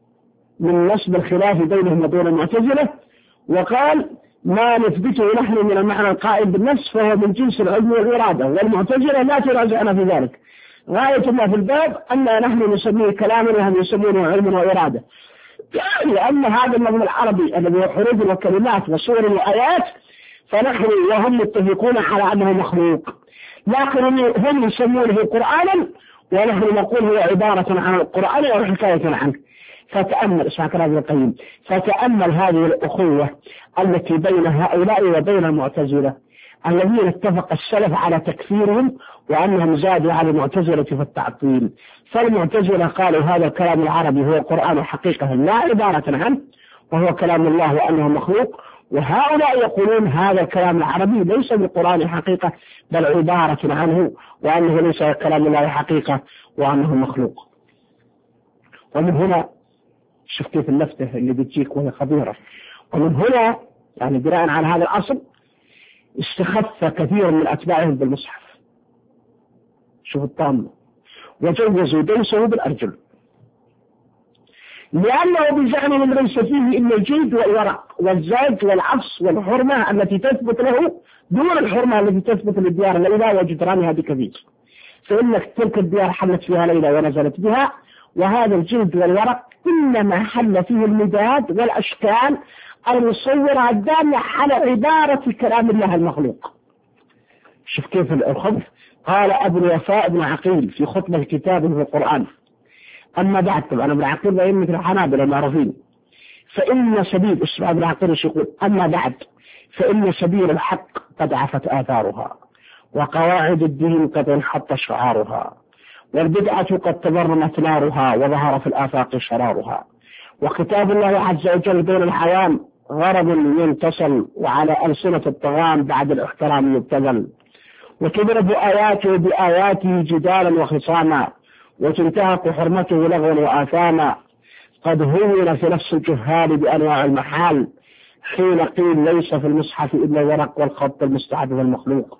Speaker 3: من نصب الخلاف بينهم وبين المعتزلة، وقال ما نثبته نحن من المعنى القائم بالنفس فهو من جنس العلم والإرادة، والمعتزلة لا تراجعنا في ذلك. غاية ما في الباب أن نحن نسميه كلاما وهم يسمونه علم وإرادة، لأن هذا النظم العربي الذي هو حروف وكلمات وصور وآيات فنحن وهم متفقون على أنه مخلوق، لكن هم يسمونه قرآنا ونحن نقول هو عبارة عن القرآن أو حكاية عنه. فتأمل اسمع كلام ابن القيم، فتأمل هذه الأخوة التي بين هؤلاء وبين المعتزلة الذين اتفق السلف على تكفيرهم وأنهم زادوا على المعتزلة في التعطيل. فالمعتزلة قالوا هذا الكلام العربي هو قرآن حقيقة لا عبارة عنه وهو كلام الله وأنه مخلوق، وهؤلاء يقولون هذا الكلام العربي ليس بالقرآن حقيقة بل عبارة عنه وأنه ليس كلام الله حقيقة وأنه مخلوق. ومن هنا شوف كيف اللفتة اللي بتجيك وهي خبيرة، ومن هنا يعني بناء على هذا الأصل استخف كثير من أتباعهم بالمصحف، شوف الطامة، وجوزوا ديسه بالأرجل، لأنه بزعمهم ليس فيه إلا الجلد والورق والزاج والعفص والحرمة التي تثبت له دون الحرمة التي تثبت للديار الليلة وجدرانها بكثير، فإنك تلك الديار حلت فيها ليلة ونزلت بها، وهذا الجلد والورق إنما حل فيه المداد والأشكال المصورة الدالة على عبارة كلام الله المخلوق. شوف كيف الخبث. قال أبو الوفاء بن عقيل في خطبة كتابه في القرآن: أما بعد، طبعا ابن عقيل بين مثل الحنابلة المعروفين، فإن سبيل اسمع ابن عقيل يقول: أما بعد فإن سبيل الحق قد عفت آثارها، وقواعد الدين قد انحط شعارها، والبدعة قد تبرمت نارها وظهر في الآفاق شرارها، وكتاب الله عز وجل بين الحيام غرض ينتصل، وعلى ألسنة الطغام بعد الاحترام يبتذل، وتضرب آياته بآياته جدالا وخصاما، وتنتهك حرمته لغوا وآثاما، قد هون في نفس الجهال بأنواع المحال، حين قيل ليس في المصحف إلا الورق والخط المستعد والمخلوق،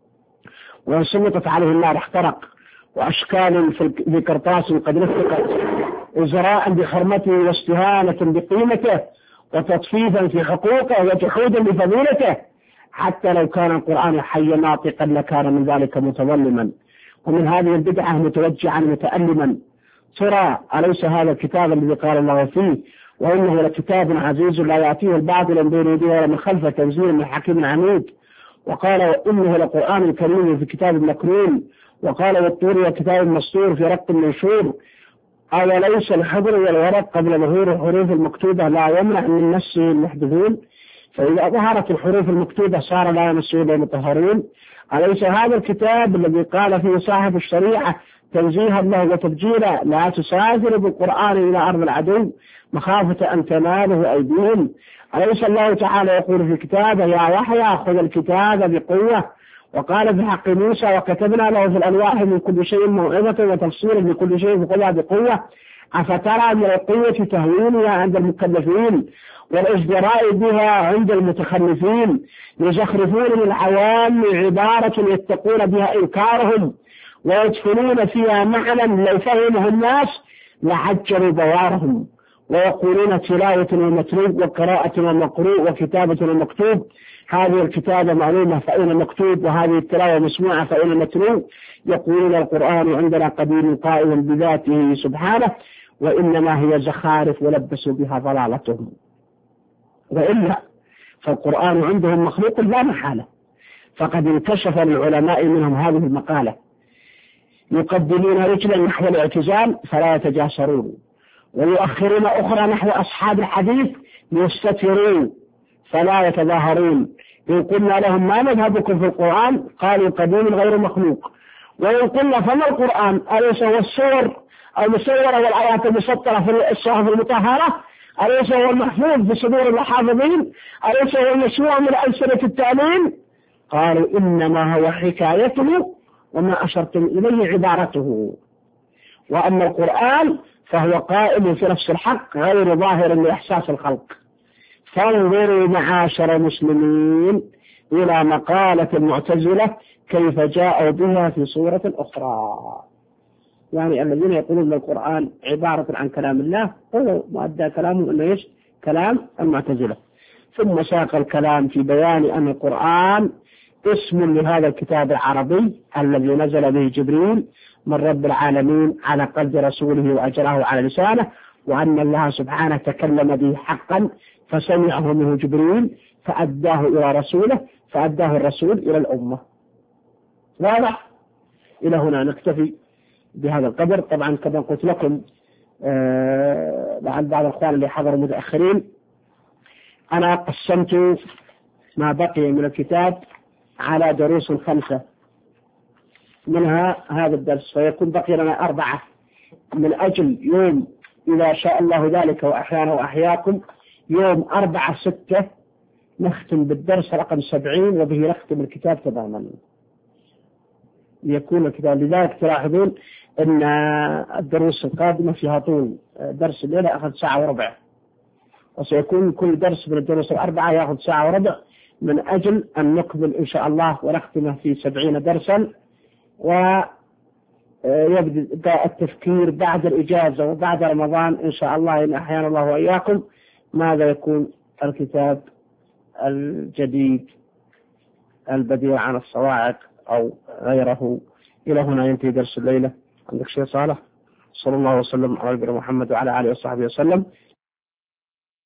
Speaker 3: وإن سلطت عليه النار احترق، وأشكال في قرطاس قد نفقت، إزراء بحرمته واستهانة بقيمته، وتطفيفا في حقوقه وجحودا بفضيلته، حتى لو كان القرآن حيا ناطقا لكان من ذلك متظلما، ومن هذه البدعة متوجعا متألما. ترى أليس هذا الكتاب الذي قال الله فيه: وإنه لكتاب عزيز لا يأتيه الباطل من بين يديه ولا من خلفه تنزيل من حكيم حميد، وقال: وإنه لقرآن كريم في كتاب مكنون، وقال: والطور وكتاب مسطور في رق منشور. أوليس الحبر والورق قبل ظهور الحروف المكتوبة لا يمنع من نفسه المحدثون؟ فإذا ظهرت الحروف المكتوبة صار لا يمسون المطهرون. أليس هذا الكتاب الذي قال فيه صاحب الشريعة تنزيها له وتبجيلا: لا تسافر بالقرآن إلى أرض العدو مخافة أن تناله أيديهم؟ أليس الله تعالى يقول في كتابه: يا يحيى خذ الكتاب بقوة؟ وقال في حق موسى: وكتبنا له في الألواح من كل شيء موعظة وتفصيلا لكل شيء فخذها بقوة. أفترى من القوة تهوينها عند المكلفين والإجدراء بها عند المتخلفين، يزخرفون للعوام عبارة يتقون بها إنكارهم، ويدخلون فيها معنى لو فهمه الناس لعجلوا بوارهم، ويقولون تلاوة ومتلو وقراءة ومقروء وكتابة ومكتوب. هذه الكتابة معلومة فإن مكتوب، وهذه التلاوة مسموعة فإن متلو. يقولون القرآن عندنا قديم قائم بذاته سبحانه، وإنما هي زخارف ولبسوا بها ضلالتهم، وإلا فالقرآن عندهم مخلوق لا محالة. فقد انكشف للعلماء منهم هذه المقالة: يقدمون رجلا نحو الاعتزال فلا يتجاسرون، ويؤخرون أخرى نحو أصحاب الحديث ليستترون فلا يتظاهرون. إن قلنا لهم ما مذهبكم في القرآن قالوا قديم غير مخلوق، وإن قلنا فما القرآن أليس هو الصور المصورة والآيات المسطرة في الصحف المطهرة؟ أليس هو المحفوظ في صدور الحافظين؟ أليس هو المسموع من ألسنة التعليم؟ قالوا إنما هو حكايته وما أشرتم إليه عبارته، وأما القرآن فهو قائم في نفس الحق غير ظاهر لإحساس الخلق. فانظروا معاشر المسلمين إلى مقالة المعتزلة كيف جاءوا بها في صورة أخرى. يعني الذين يقولون أن القرآن عبارة عن كلام الله هو مؤدى كلامه أنه إيش؟ كلام المعتزلة. ثم ساق الكلام في بيان أن القرآن اسم لهذا الكتاب العربي الذي نزل به جبريل من رب العالمين على قلب رسوله وأجره على لسانه، وأن الله سبحانه تكلم به حقا فسمعه منه جبريل فأداه إلى رسوله فأداه الرسول إلى الأمة. واضح؟ إلى هنا نكتفي بهذا القدر. طبعا كما قلت لكم آه بعد بعض الأخوان اللي حضروا متأخرين، أنا قسمت ما بقي من الكتاب على دروس خمسة، منها هذا الدرس، فيكون بقي لنا أربعة، من أجل يوم إذا شاء الله ذلك وأحيانا وأحياكم يوم أربعة ستة نختم بالدرس رقم سبعين، وبه نختم الكتاب تماما ليكون الكتاب. لذلك تلاحظون أن الدروس القادمة فيها طول، درس الليلة أخذ ساعة وربع، وسيكون كل درس من الدروس الأربعة يأخذ ساعة وربع، من أجل أن نقبل إن شاء الله ونختمه في سبعين درسا، ويبدأ التفكير بعد الإجازة وبعد رمضان إن شاء الله إن أحيانا الله وإياكم ماذا يكون الكتاب الجديد البديع عن الصواعق أو غيره. إلى هنا ينتهي درس الليلة. عندك شيء صالح؟ صلى الله وسلم على نبينا محمد وعلى آله وصحبه وسلم.